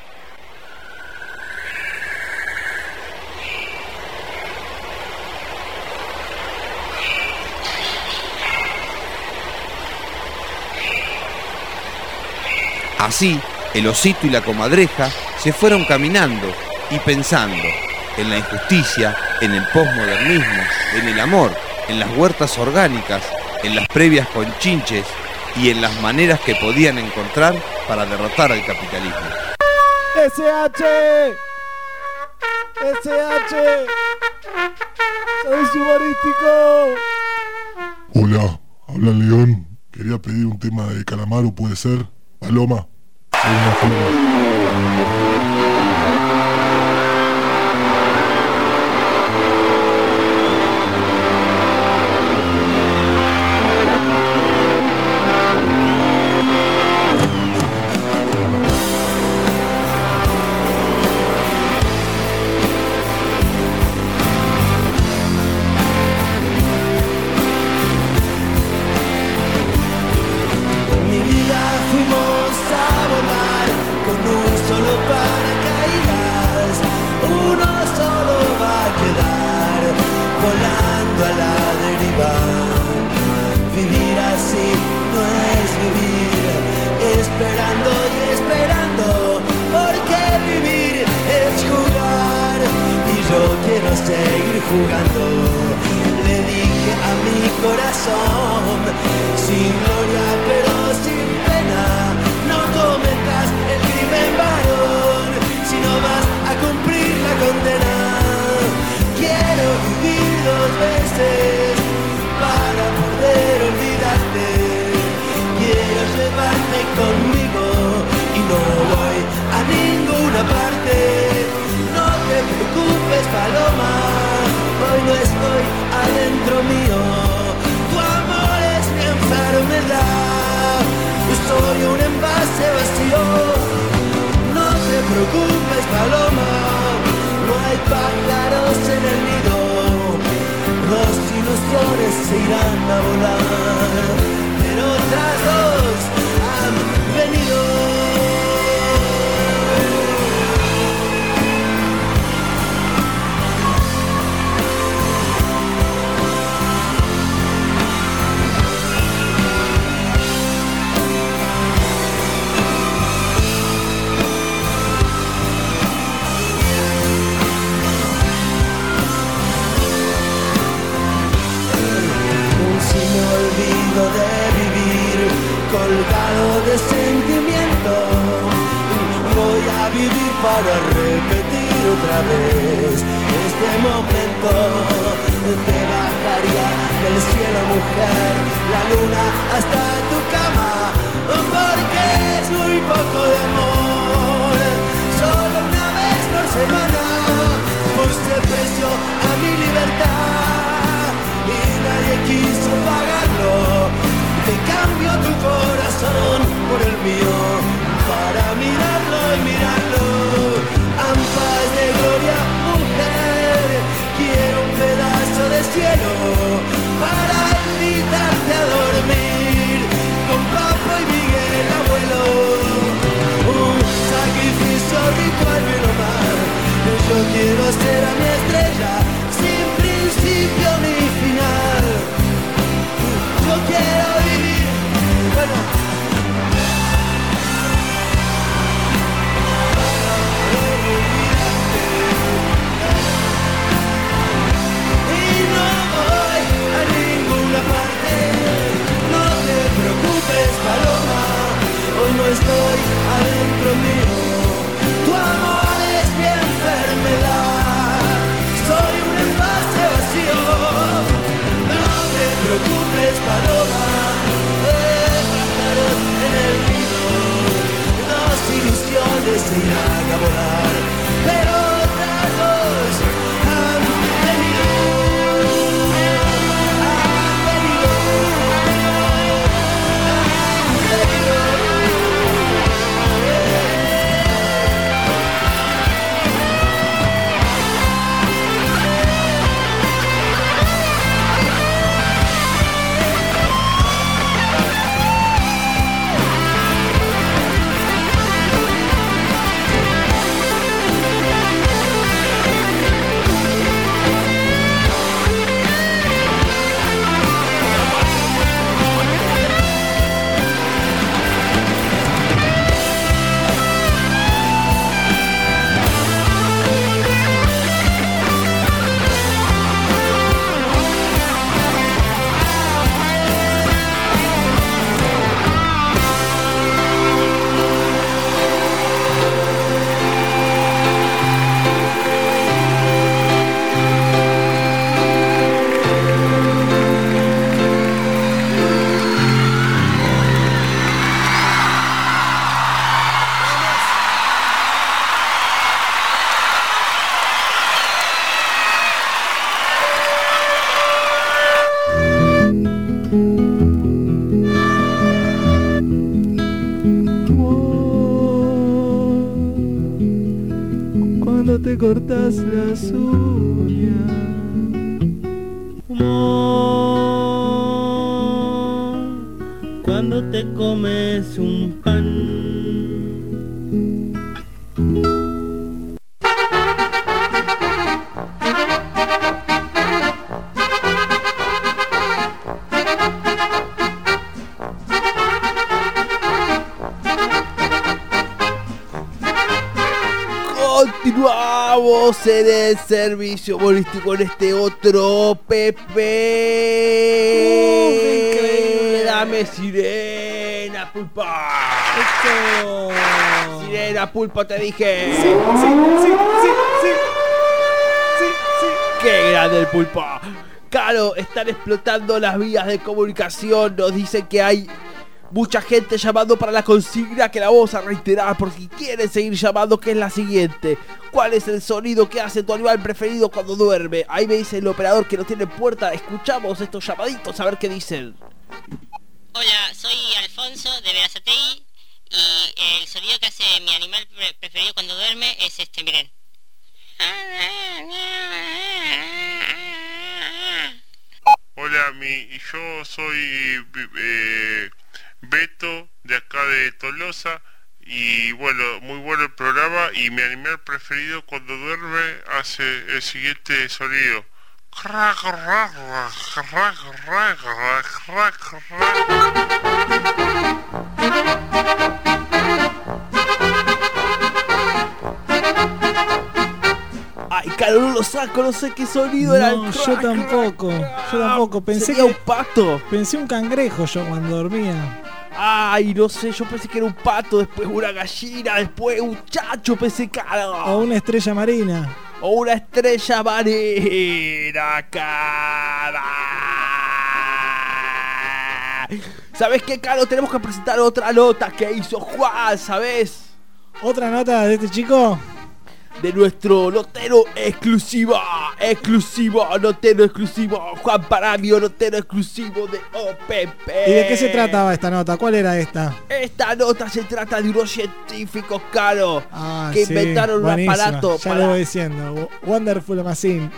Así, el osito y la comadreja se fueron caminando y pensando en la injusticia, en el posmodernismo, en el amor, en las huertas orgánicas, en las previas conchinches y en las maneras que podían encontrar para derrotar al capitalismo. ¡SH! ¡Soy humorístico! Hola, habla León. Quería pedir un tema de Calamaro, ¿puede ser? Paloma. Soy una flor. Seguir jugando, le dije a mi corazón, sin gloria vivir para repetir otra vez este momento. Te bajaría del cielo, mujer, la luna hasta tu cama, porque es muy poco de amor. Solo una vez por semana puse precio a mi libertad y nadie quiso pagarlo. Te cambio tu corazón por el mío para mirarlo y mirarlo. Ampas de gloria, mujer, quiero un pedazo de cielo para invitarte a dormir con Papo y Miguel, abuelo. Un sacrificio ritual, pero mal. Yo quiero ser a mi estrella sin principio ni final. Yo quiero vivir, bueno. Y no voy a ninguna parte, no te preocupes, paloma, hoy no estoy adentro mío. Tu amor es mi enfermedad, soy un envase vacío. No te preocupes, paloma, pájaros en el nido. Dos ilusiones se irán a volar, pero otras dos han venido. Cuando te cortas las uñas, cuando te comes un pan. Continuamos en el servicio humorístico en este otro Pepe. Dame sirena, pulpa. Sirena, pulpa, te dije. Sí. Qué grande el pulpa. Claro, están explotando las vías de comunicación. Nos dicen que hay mucha gente llamando para la consigna, que la vamos a reiterar por si quieren seguir llamando, que es la siguiente. ¿Cuál es el sonido que hace tu animal preferido cuando duerme? Ahí me dice el operador que no tiene puerta. Escuchamos estos llamaditos a ver qué dicen. Hola, soy Alfonso de Verazategui y el sonido que hace mi animal preferido cuando duerme es este, miren. Hola, yo soy Beto, de acá de Tolosa, y bueno, muy bueno el programa, y mi animal preferido cuando duerme hace el siguiente sonido. Ay, claro, no lo saco, no sé qué sonido era. No, yo tampoco. Pensé ¿Sería un pato? Pensé un cangrejo yo cuando dormía. Ay, no sé, yo pensé que era un pato, después una gallina, después un chacho, pensé que... O una estrella marina. O una estrella marina, cara. ¿Sabes qué, Caro? Tenemos que presentar otra nota que hizo Juan, ¿sabes? ¿Otra nota de este chico? De nuestro notero exclusivo, notero exclusivo, Juan Paramio, notero exclusivo de OPP. ¿Y de qué se trataba esta nota? ¿Cuál era esta? Esta nota se trata de unos científicos, Caro, que sí, inventaron buenísima. un aparato ya lo voy diciendo, Wonderful Machine.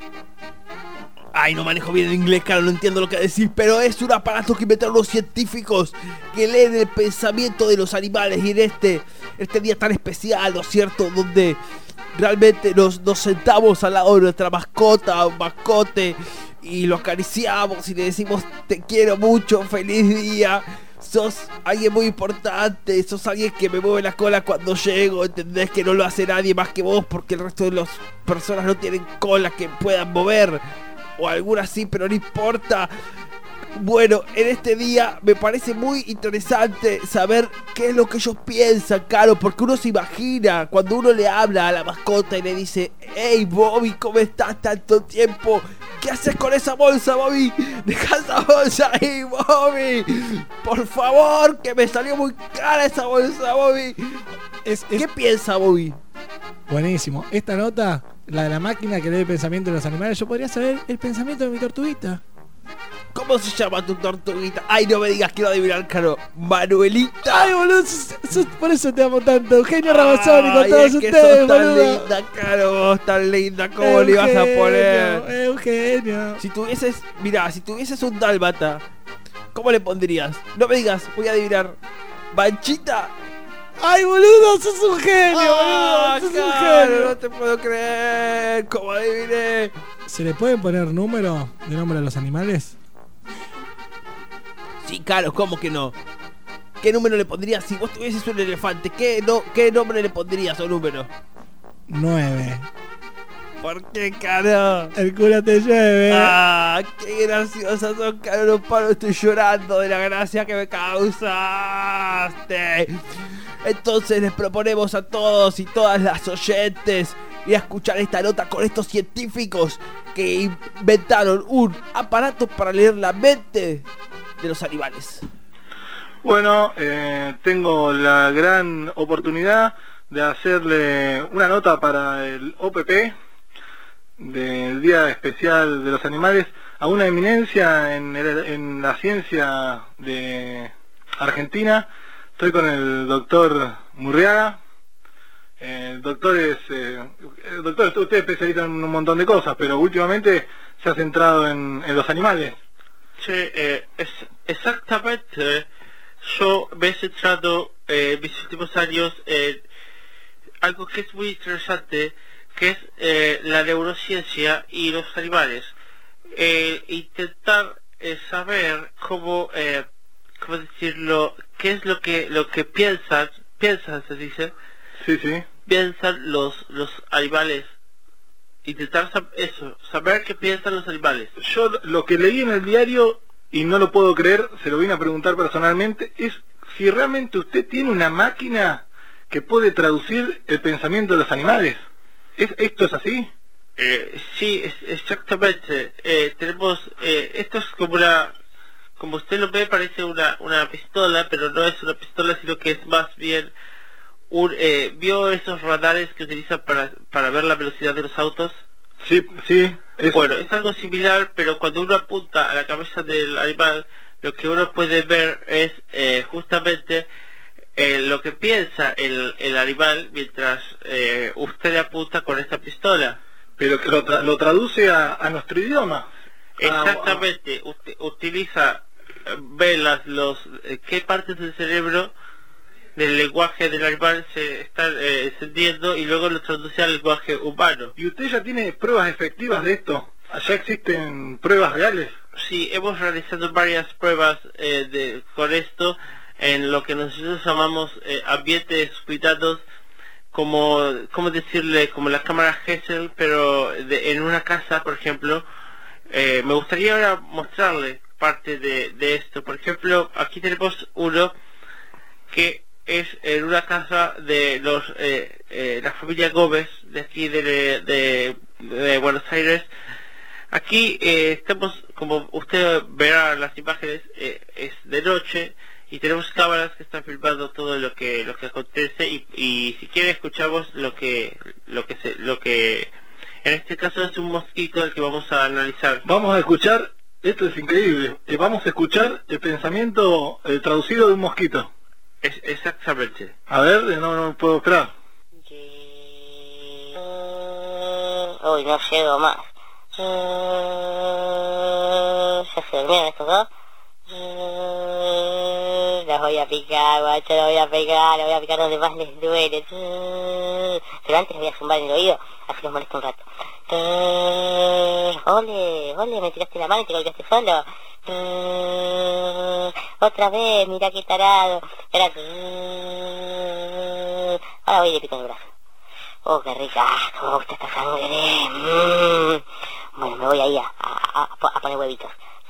Ay, no manejo bien el inglés, Caro, no entiendo lo que decís, pero es un aparato que inventaron los científicos que leen el pensamiento de los animales. Y en este día tan especial, ¿no es cierto?, donde realmente nos sentamos al lado de nuestra mascota, un mascote, y lo acariciamos y le decimos: te quiero mucho, feliz día, sos alguien muy importante, sos alguien que me mueve la cola cuando llego, entendés que no lo hace nadie más que vos, porque el resto de las personas no tienen cola que puedan mover, o algunas sí, pero no importa. Bueno, en este día me parece muy interesante saber qué es lo que ellos piensan, Caro, porque uno se imagina cuando uno le habla a la mascota y le dice: hey Bobby, ¿cómo estás tanto tiempo? ¿Qué haces con esa bolsa, Bobby? Deja esa bolsa ahí, Bobby. Por favor, que me salió muy cara esa bolsa, Bobby. ¿Qué piensa, Bobby? Buenísimo. Esta nota, la de la máquina que lee el pensamiento de los animales, yo podría saber el pensamiento de mi tortuguita. ¿Cómo se llama tu tortuguita? Ay, no me digas, quiero adivinar, Caro. Manuelita. Ay, boludo, por eso te amo tanto. Eugenio Ramazoni con todos ustedes, sos boludo. tan linda, Caro, vos tan linda. ¿Cómo le ibas a poner? Eugenio. Si tuvieses un dálmata, ¿cómo le pondrías? No me digas, voy a adivinar. ¿Manchita? Ay, boludo, sos un genio, boludo. Sos un genio. No te puedo creer. ¿Cómo adiviné? ¿Se le pueden poner número de nombre a los animales? Sí, Caro, ¿cómo que no? ¿Qué número le pondrías si vos tuvieses un elefante? ¿Qué nombre le pondrías o número? 9. ¿Por qué, Caro? El culo te llueve. Ah, qué graciosa sos, Caro. No paro, estoy llorando de la gracia que me causaste. Entonces les proponemos a todos y todas las oyentes ir a escuchar esta nota con estos científicos que inventaron un aparato para leer la mente de los animales. Bueno, tengo la gran oportunidad de hacerle una nota para el OPP del Día Especial de los Animales a una eminencia en la ciencia de Argentina. Estoy con el doctor Murriaga. El doctor usted es especialista en un montón de cosas, pero últimamente se ha centrado en los animales. Sí, exactamente. Yo me he centrado en mis últimos años en algo que es muy interesante, que es la neurociencia y los animales. Intentar saber cómo decirlo, qué es lo que piensan, se dice. Sí, sí. Piensan los animales. Intentar saber qué piensan los animales. Yo lo que leí en el diario, y no lo puedo creer, se lo vine a preguntar personalmente, es si realmente usted tiene una máquina que puede traducir el pensamiento de los animales. ¿Esto es así? Sí, exactamente. Tenemos, esto es como usted lo ve, parece una pistola, pero no es una pistola, sino que es más bien ¿vio esos radares que utilizan para ver la velocidad de los autos? Sí, sí. Bueno, es algo similar, pero cuando uno apunta a la cabeza del animal, lo que uno puede ver es justamente lo que piensa el animal mientras usted le apunta con esta pistola. Pero que lo traduce a nuestro idioma. Exactamente. Usted utiliza, ve qué partes del cerebro del lenguaje del animal se están encendiendo y luego lo traduce al lenguaje humano. ¿Y usted ya tiene pruebas efectivas de esto? ¿Allá existen pruebas reales? Sí, hemos realizado varias pruebas con esto en lo que nosotros llamamos ambientes cuidados, como la cámara Gesell, pero en una casa, por ejemplo. Me gustaría ahora mostrarle parte de esto. Por ejemplo, aquí tenemos uno que es en una casa de la familia Gómez de aquí de Buenos Aires. Aquí estamos, como usted verá en las imágenes, es de noche y tenemos cámaras que están filmando todo lo que acontece y si quiere escuchamos lo que en este caso es un mosquito el que vamos a analizar. Vamos a escuchar, esto es increíble, vamos a escuchar el pensamiento traducido de un mosquito. Exactamente. A ver, no puedo esperar. Uy, no llego más. Ya se durmieron estos dos. Los voy a picar, guacho, los voy a picar donde más les duele. Pero antes les voy a zumbar en el oído, así los molesto un rato. Ole, me tiraste la mano y te golpeaste solo. Otra vez, mira qué tarado. Espérate. Ahora voy y le pico en el brazo. Oh, qué rica, cómo me gusta esta sangre. Bueno, me voy ahí a poner huevitos.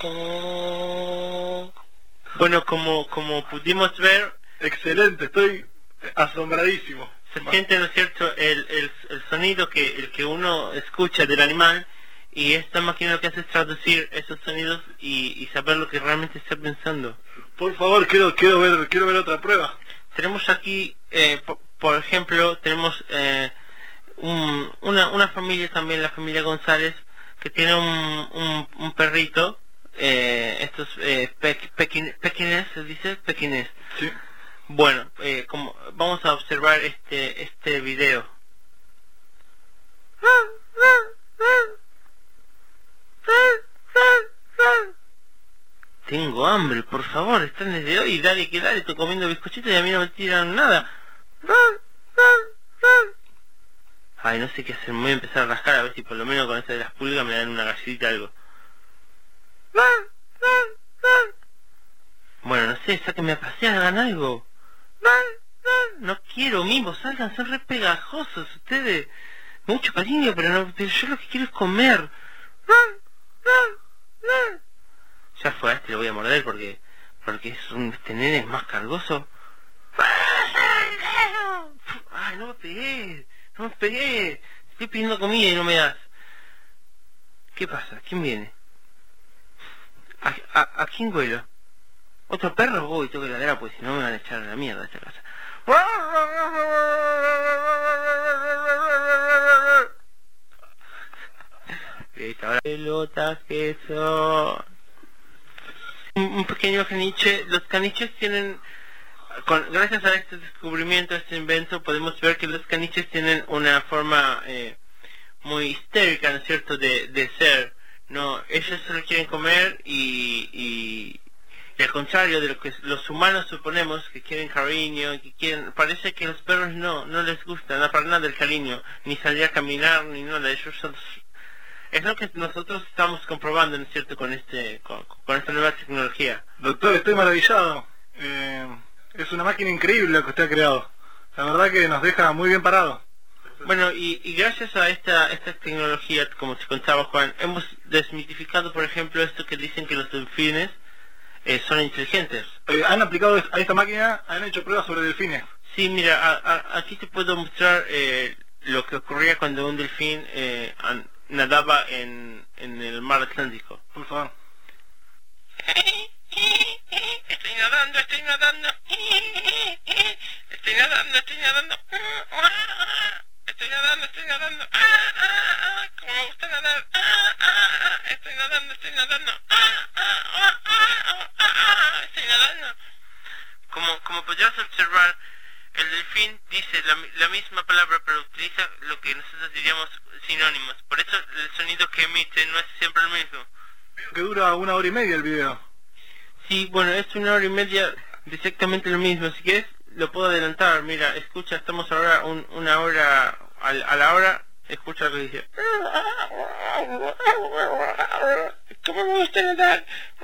Bueno, como pudimos ver... Excelente, estoy asombradísimo. Se siente, ¿no es cierto?, el sonido el que uno escucha del animal, y esta máquina lo que hace es traducir esos sonidos y saber lo que realmente está pensando. Por favor, quiero ver otra prueba. Tenemos aquí, por ejemplo, tenemos una familia también, la familia González, que tiene un perrito, estos pequines, ¿se dice? Pequines. Sí. Bueno, como vamos a observar este video. Tengo hambre, por favor, están desde hoy, dale, estoy comiendo bizcochitos y a mí no me tiran nada. Ay, no sé qué hacer, me voy a empezar a rascar a ver si por lo menos con esta de las pulgas me dan una galletita algo. Bueno, no sé, sáquenme a pasear, hagan algo. No quiero mimos, salgan, son re pegajosos ustedes. Mucho cariño, pero yo lo que quiero es comer. Ya fue, a este lo voy a morder porque este nene es más cargoso. Ay, no me pegué. Estoy pidiendo comida y no me das. ¿Qué pasa? ¿Quién viene? ¿A quién huelo? ¿Otro perro? Uy, tengo que ladrar pues si no me van a echar a la mierda de esta casa. Pelotas que son. Un pequeño caniche. Los caniches tienen, gracias a este descubrimiento, a este invento, podemos ver que los caniches tienen una forma muy histérica, ¿no es cierto?, de ser. No, ellos solo quieren comer y al contrario de lo que los humanos suponemos, que quieren cariño, parece que a los perros no les gusta, no para nada el cariño, ni salir a caminar, ni nada. Ellos es lo que nosotros estamos comprobando, ¿no es cierto?, con esta nueva tecnología. Doctor, estoy maravillado. Es una máquina increíble la que usted ha creado. La verdad que nos deja muy bien parados. Bueno, y gracias a esta tecnología, como te contaba Juan, hemos desmitificado, por ejemplo, esto que dicen que los delfines son inteligentes. ¿Han aplicado a esta máquina, han hecho pruebas sobre delfines? Sí, mira, aquí te puedo mostrar lo que ocurría cuando un delfín nadaba en el mar Atlántico. Por favor. Estoy nadando. Estoy nadando. Como me gusta nadar. Estoy nadando. Estoy nadando. Como podrás observar, el delfín dice la misma palabra, pero utiliza lo que nosotros diríamos sinónimos. Por eso el sonido que emite no es siempre el mismo. Que dura 1 hora y media el video. Sí, bueno, es 1 hora y media de exactamente lo mismo. Si quieres, lo puedo adelantar. Mira, escucha, estamos ahora 1 hora a la hora. Escucha lo que dice. ¿Cómo me gusta nadar?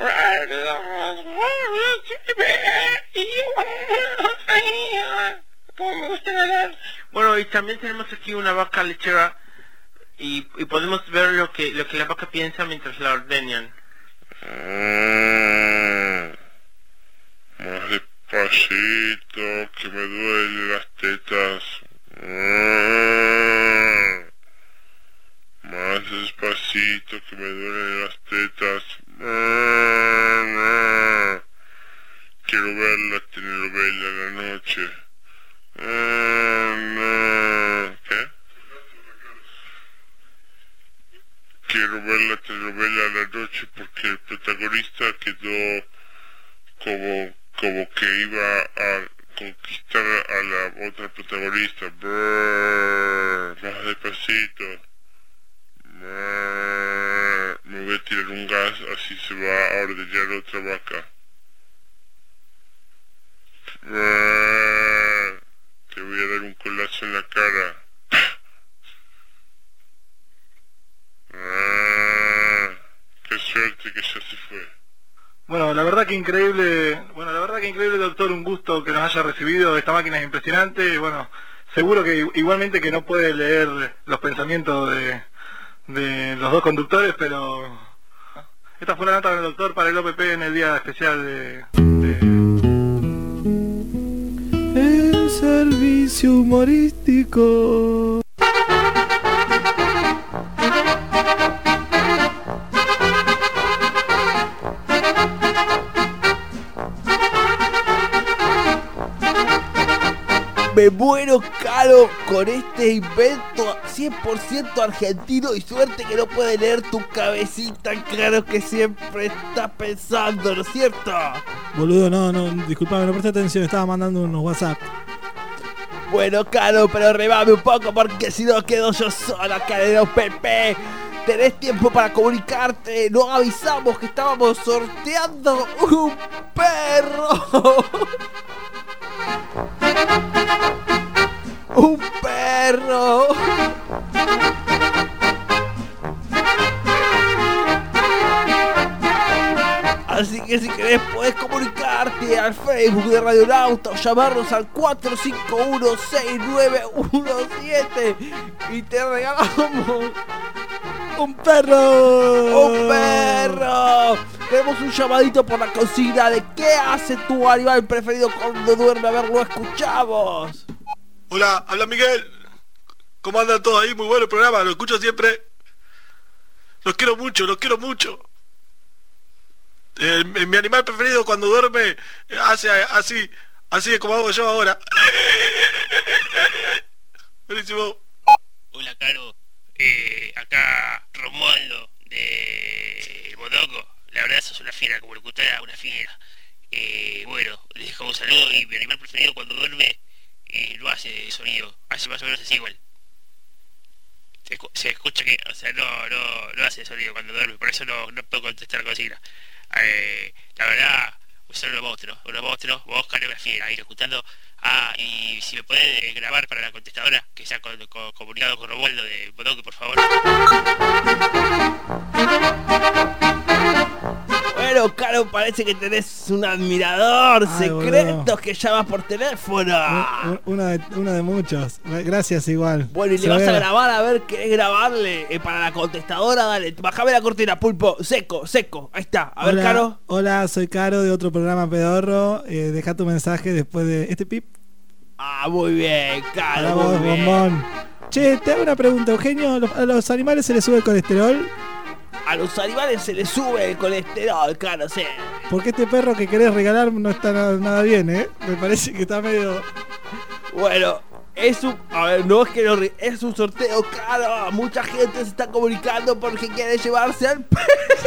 ¿Cómo me gusta nadar? Bueno, y también tenemos aquí una vaca lechera y podemos ver lo que la vaca piensa mientras la ordeñan. Más despacito, que me duelen las tetas. Más despacito, que me duelen las tetas. Quiero ver la telenovela en la noche. ¿Qué? Quiero ver la telenovela en la noche porque el protagonista quedó como que iba a conquistar a la otra protagonista. Más despacito. Me voy a tirar un gas, así se va a ordeñar otra vaca. Te voy a dar un colazo en la cara. Qué suerte que ya se fue. Bueno, la verdad que increíble, doctor, un gusto que nos haya recibido. Esta máquina es impresionante. Bueno, seguro que igualmente que no puede leer los pensamientos de los dos conductores, pero esta fue una nota del doctor para el OPP en el día especial de... El servicio humorístico. Me muero, Caro, con este invento 100% argentino y suerte que no puede leer tu cabecita, Caro, que siempre está pensando, ¿no es cierto? Boludo, no, disculpame, no presté atención, estaba mandando unos WhatsApp. Bueno, Caro, pero remame un poco porque si no quedo yo sola, acá en el OPP. Tenés tiempo para comunicarte, no avisamos que estábamos sorteando un perro. ¡Un perro! Así que si querés podés comunicarte al Facebook de Radio Nauta o llamarnos al 451-6917 y te regalamos ¡un perro! ¡Un perro! Tenemos un llamadito por la consigna de ¿qué hace tu animal preferido cuando duerme? A ver, lo escuchamos. Hola, habla Miguel. ¿Cómo andan todos ahí? Muy bueno el programa, lo escucho siempre. Los quiero mucho. Mi animal preferido cuando duerme hace así como hago yo ahora. Buenísimo. Hola, Caro. Acá Romualdo de Mondongo. La verdad sos una fiera como locutora, una fiera. Bueno, les dejo un saludo y mi animal preferido cuando duerme no hace sonido, hace más o menos así igual. Se escucha que, o sea, no hace sonido cuando duerme, por eso no puedo contestar la consigna. La verdad, son unos monstruos, vos, Caro, una fiera, ahí escuchando. Y si me puede grabar para la contestadora, que sea comunicado con Romualdo de Mondongo, por favor. Bueno, Caro, parece que tenés un admirador secreto, boludo, que llama por teléfono. Uno de muchos. Gracias igual. Bueno, y le vas a grabar, a ver, ¿querés grabarle para la contestadora? Dale, bajame la cortina, Pulpo. Seco. Ahí está. A ver, Caro. Hola, soy Caro de otro programa pedorro. Deja tu mensaje después de este pip. Muy bien, Caro. Para vos, bombón. Che, te hago una pregunta, Eugenio. ¿A los animales se les sube el colesterol? A los animales se les sube el colesterol, claro, sí. Porque este perro que querés regalar no está nada bien, ¿eh? Me parece que está medio... Bueno, es un... A ver, no es que no... Es un sorteo, claro. Mucha gente se está comunicando porque quiere llevarse al perro.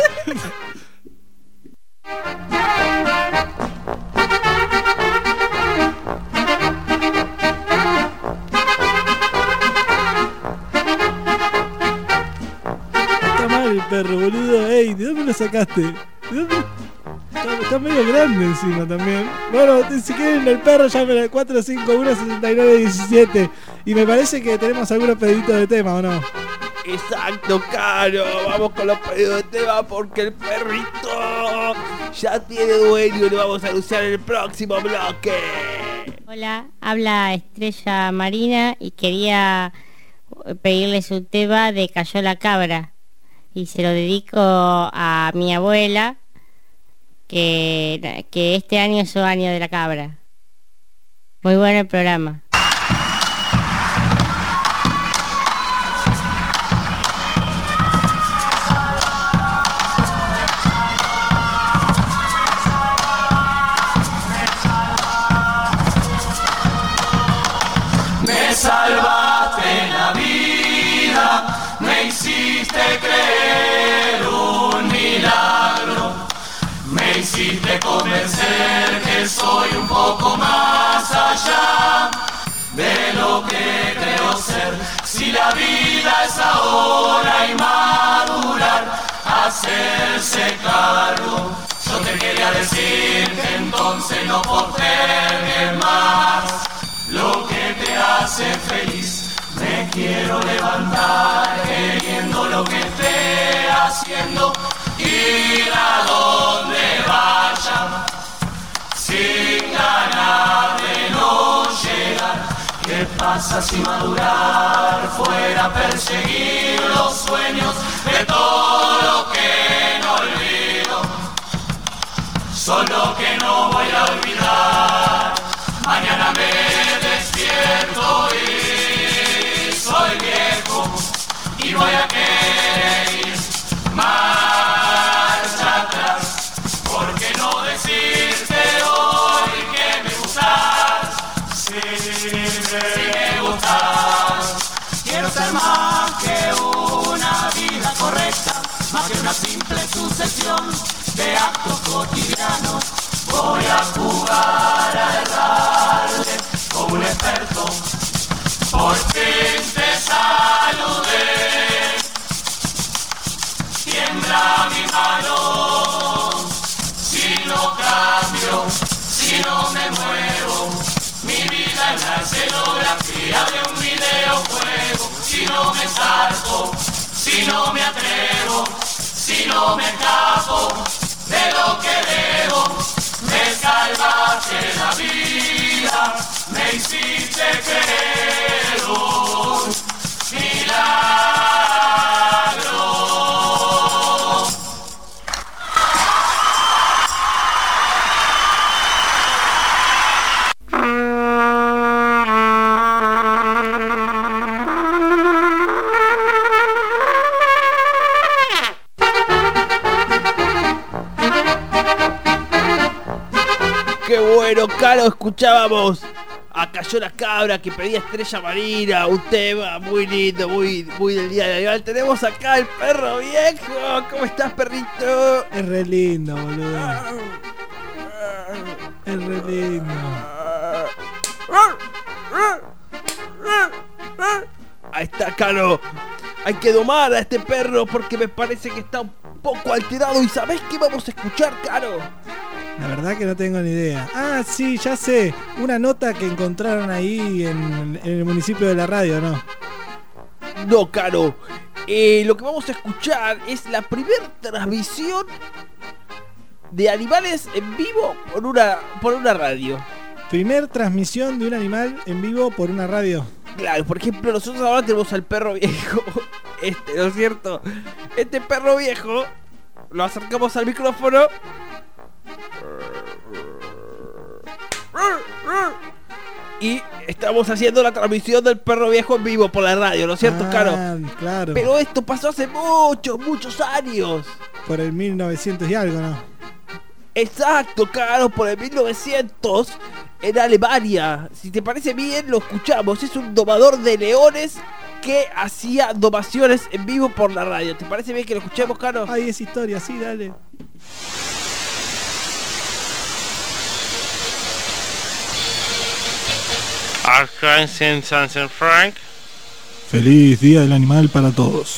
El perro, boludo. Ey, ¿de dónde lo sacaste? ¿De dónde? Está medio grande encima también. Bueno, si quieren el perro, llamen al 451-6917. Y me parece que tenemos algunos pediditos de tema, ¿o no? Exacto, Caro. Vamos con los pedidos de tema porque el perrito ya tiene dueño y lo vamos a anunciar en el próximo bloque. Hola, habla Estrella Marina y quería pedirles un tema de Cayó la Cabra. Y se lo dedico a mi abuela, que este año es su año de la cabra. Muy bueno el programa. Me salvaste la vida, me hiciste creer un milagro, me hiciste convencer que soy un poco más allá de lo que creo ser. Si la vida es ahora y madurar, hacerse cargo, yo te quería decir que entonces no postergues más lo que te hace feliz. Me quiero levantar queriendo lo que esté haciendo, ir a donde vaya sin ganas de no llegar. ¿Qué pasa si madurar fuera perseguir los sueños de todo lo que no olvido? Solo que no voy a olvidar. Mañana me despierto y soy viejo y voy a querer ir marcha atrás. ¿Por qué no decirte hoy que me gustas? Sí, me gustas. Quiero ser más que una vida correcta, más que una simple sucesión de actos cotidianos. Voy a jugar a errarle como un experto. Por fin te saludé. Tiembla mi mano. Si no cambio, si no me muevo, mi vida es la escenografía de un videojuego. Si no me salgo, si no me atrevo, si no me escapo de lo que debo. Me salvaste la vida, me hiciste creer un milagro. Qué bueno, Caro, escuchábamos a Cayó la Cabra que pedía Estrella Marina, un tema muy lindo, muy del día de hoy. Tenemos acá el perro viejo. ¿Cómo estás, perrito? Es re lindo, boludo. Es re lindo. Ahí está, Caro. Hay que domar a este perro porque me parece que está un poco alterado. ¿Y sabés qué vamos a escuchar, Caro? La verdad que no tengo ni idea. Ah, sí, ya sé. Una nota que encontraron ahí en el municipio de la radio, ¿no? No, Caro. Lo que vamos a escuchar es la primera transmisión de animales en vivo por una radio. Primer transmisión de un animal en vivo por una radio. Claro, por ejemplo, nosotros ahora tenemos al perro viejo. ¿No es cierto? Este perro viejo lo acercamos al micrófono. Y estamos haciendo la transmisión del perro viejo en vivo por la radio, ¿no es cierto, Caro? Claro. Pero esto pasó hace muchos años. Por el 1900 y algo, ¿no? Exacto, Caro, por el 1900 en Alemania. Si te parece bien, lo escuchamos. Es un domador de leones que hacía domaciones en vivo por la radio. ¿Te parece bien que lo escuchemos, Caro? Ahí es historia, sí, dale. Frank. Feliz Día del Animal para todos.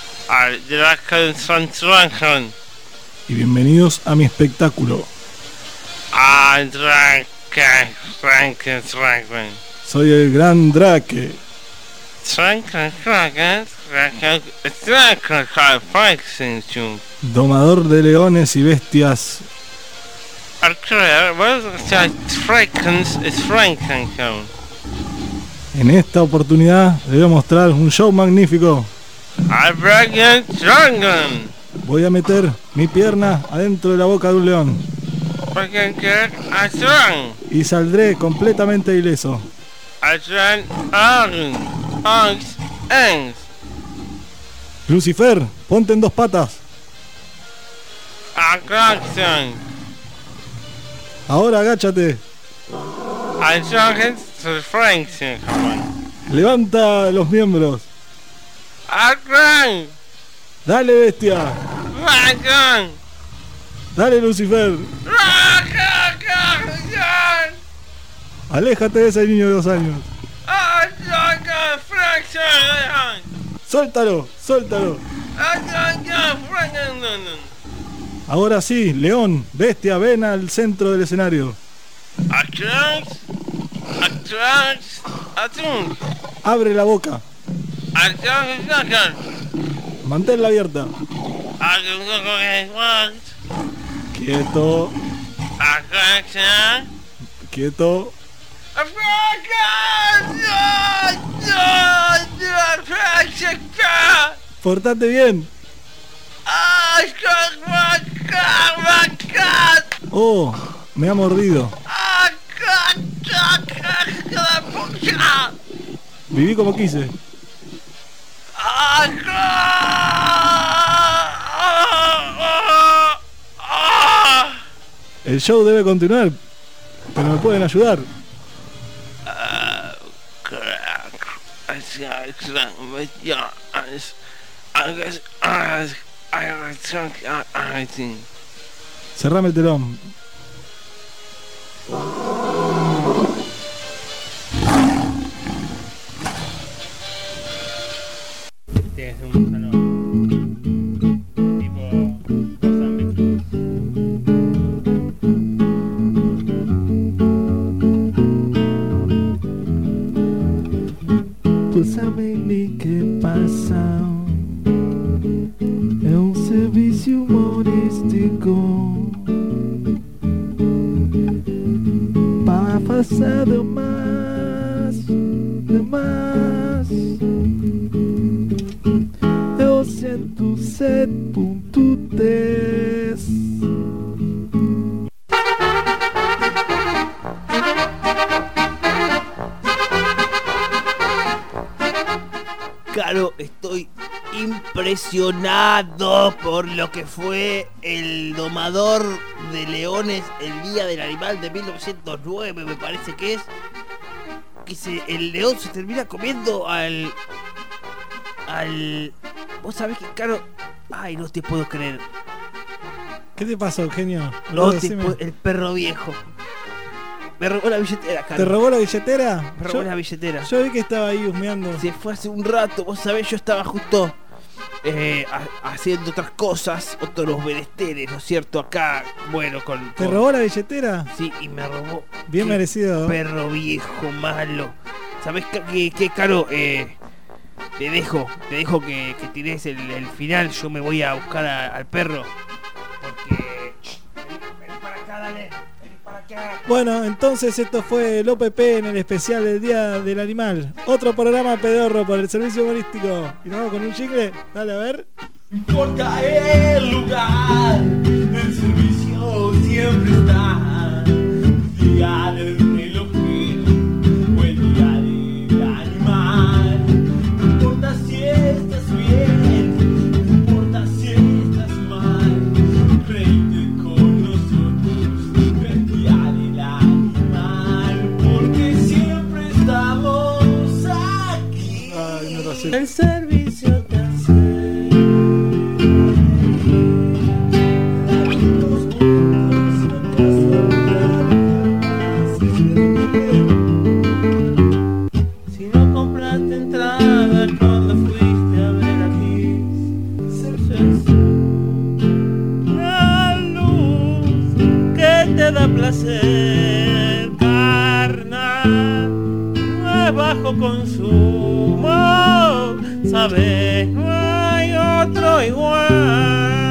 Y bienvenidos a mi espectáculo. Soy el gran Drake. Domador de leones y bestias. En esta oportunidad les voy a mostrar un show magnífico. Voy a meter mi pierna adentro de la boca de un león. Y saldré completamente ileso. Lucifer, ponte en dos patas. Ahora agáchate. Levanta los miembros. Dale, bestia. Dale, Lucifer. Aléjate de ese niño de 2 años. Suéltalo, suéltalo. Ahora sí, león, bestia, ven al centro del escenario. Abre la boca. Manténla abierta. Quieto. Quieto. Portate bien. Oh, me ha mordido. Viví como quise. El show debe continuar, pero me pueden ayudar. Cerrame el telón. Tu sabe que passa. É um serviço humorístico para fazer de mais. Eu 107.3. Claro, estoy impresionado por lo que fue el domador de leones el Día del Animal de 1909, me parece que es. El león se termina comiendo al... Vos sabés que, Caro... Ay, no te puedo creer. ¿Qué te pasa, Eugenio? El perro viejo. Me robó la billetera, Caro. ¿Te robó la billetera? Me robó la billetera. Yo vi que estaba ahí husmeando. Se fue hace un rato, vos sabés, yo estaba justo haciendo otras cosas, otros menesteres, ¿no es cierto? Acá, bueno, ¿Te robó la billetera? Sí, y me robó. Bien merecido. Perro viejo, malo. ¿Sabés qué, Caro? Te dejo que tires el final. Yo me voy a buscar al perro. Porque... Vení para acá, dale. Bueno, entonces esto fue el OPP en el especial del Día del Animal. Otro programa pedorro por el servicio humorístico. Y nos vamos con un jingle. Dale, a ver. Importa el lugar, el servicio siempre está. Día del relojero o el día del animal. No importa si estás bien, no importa si estás mal. Reíte con nosotros el día del animal, porque siempre estamos aquí. Ay, no lo sé. El servicio te hace. Si no compraste entrada cuando fuiste a ver aquí, la luz que te da placer carnal no es bajo consumo, sabes, no hay otro igual.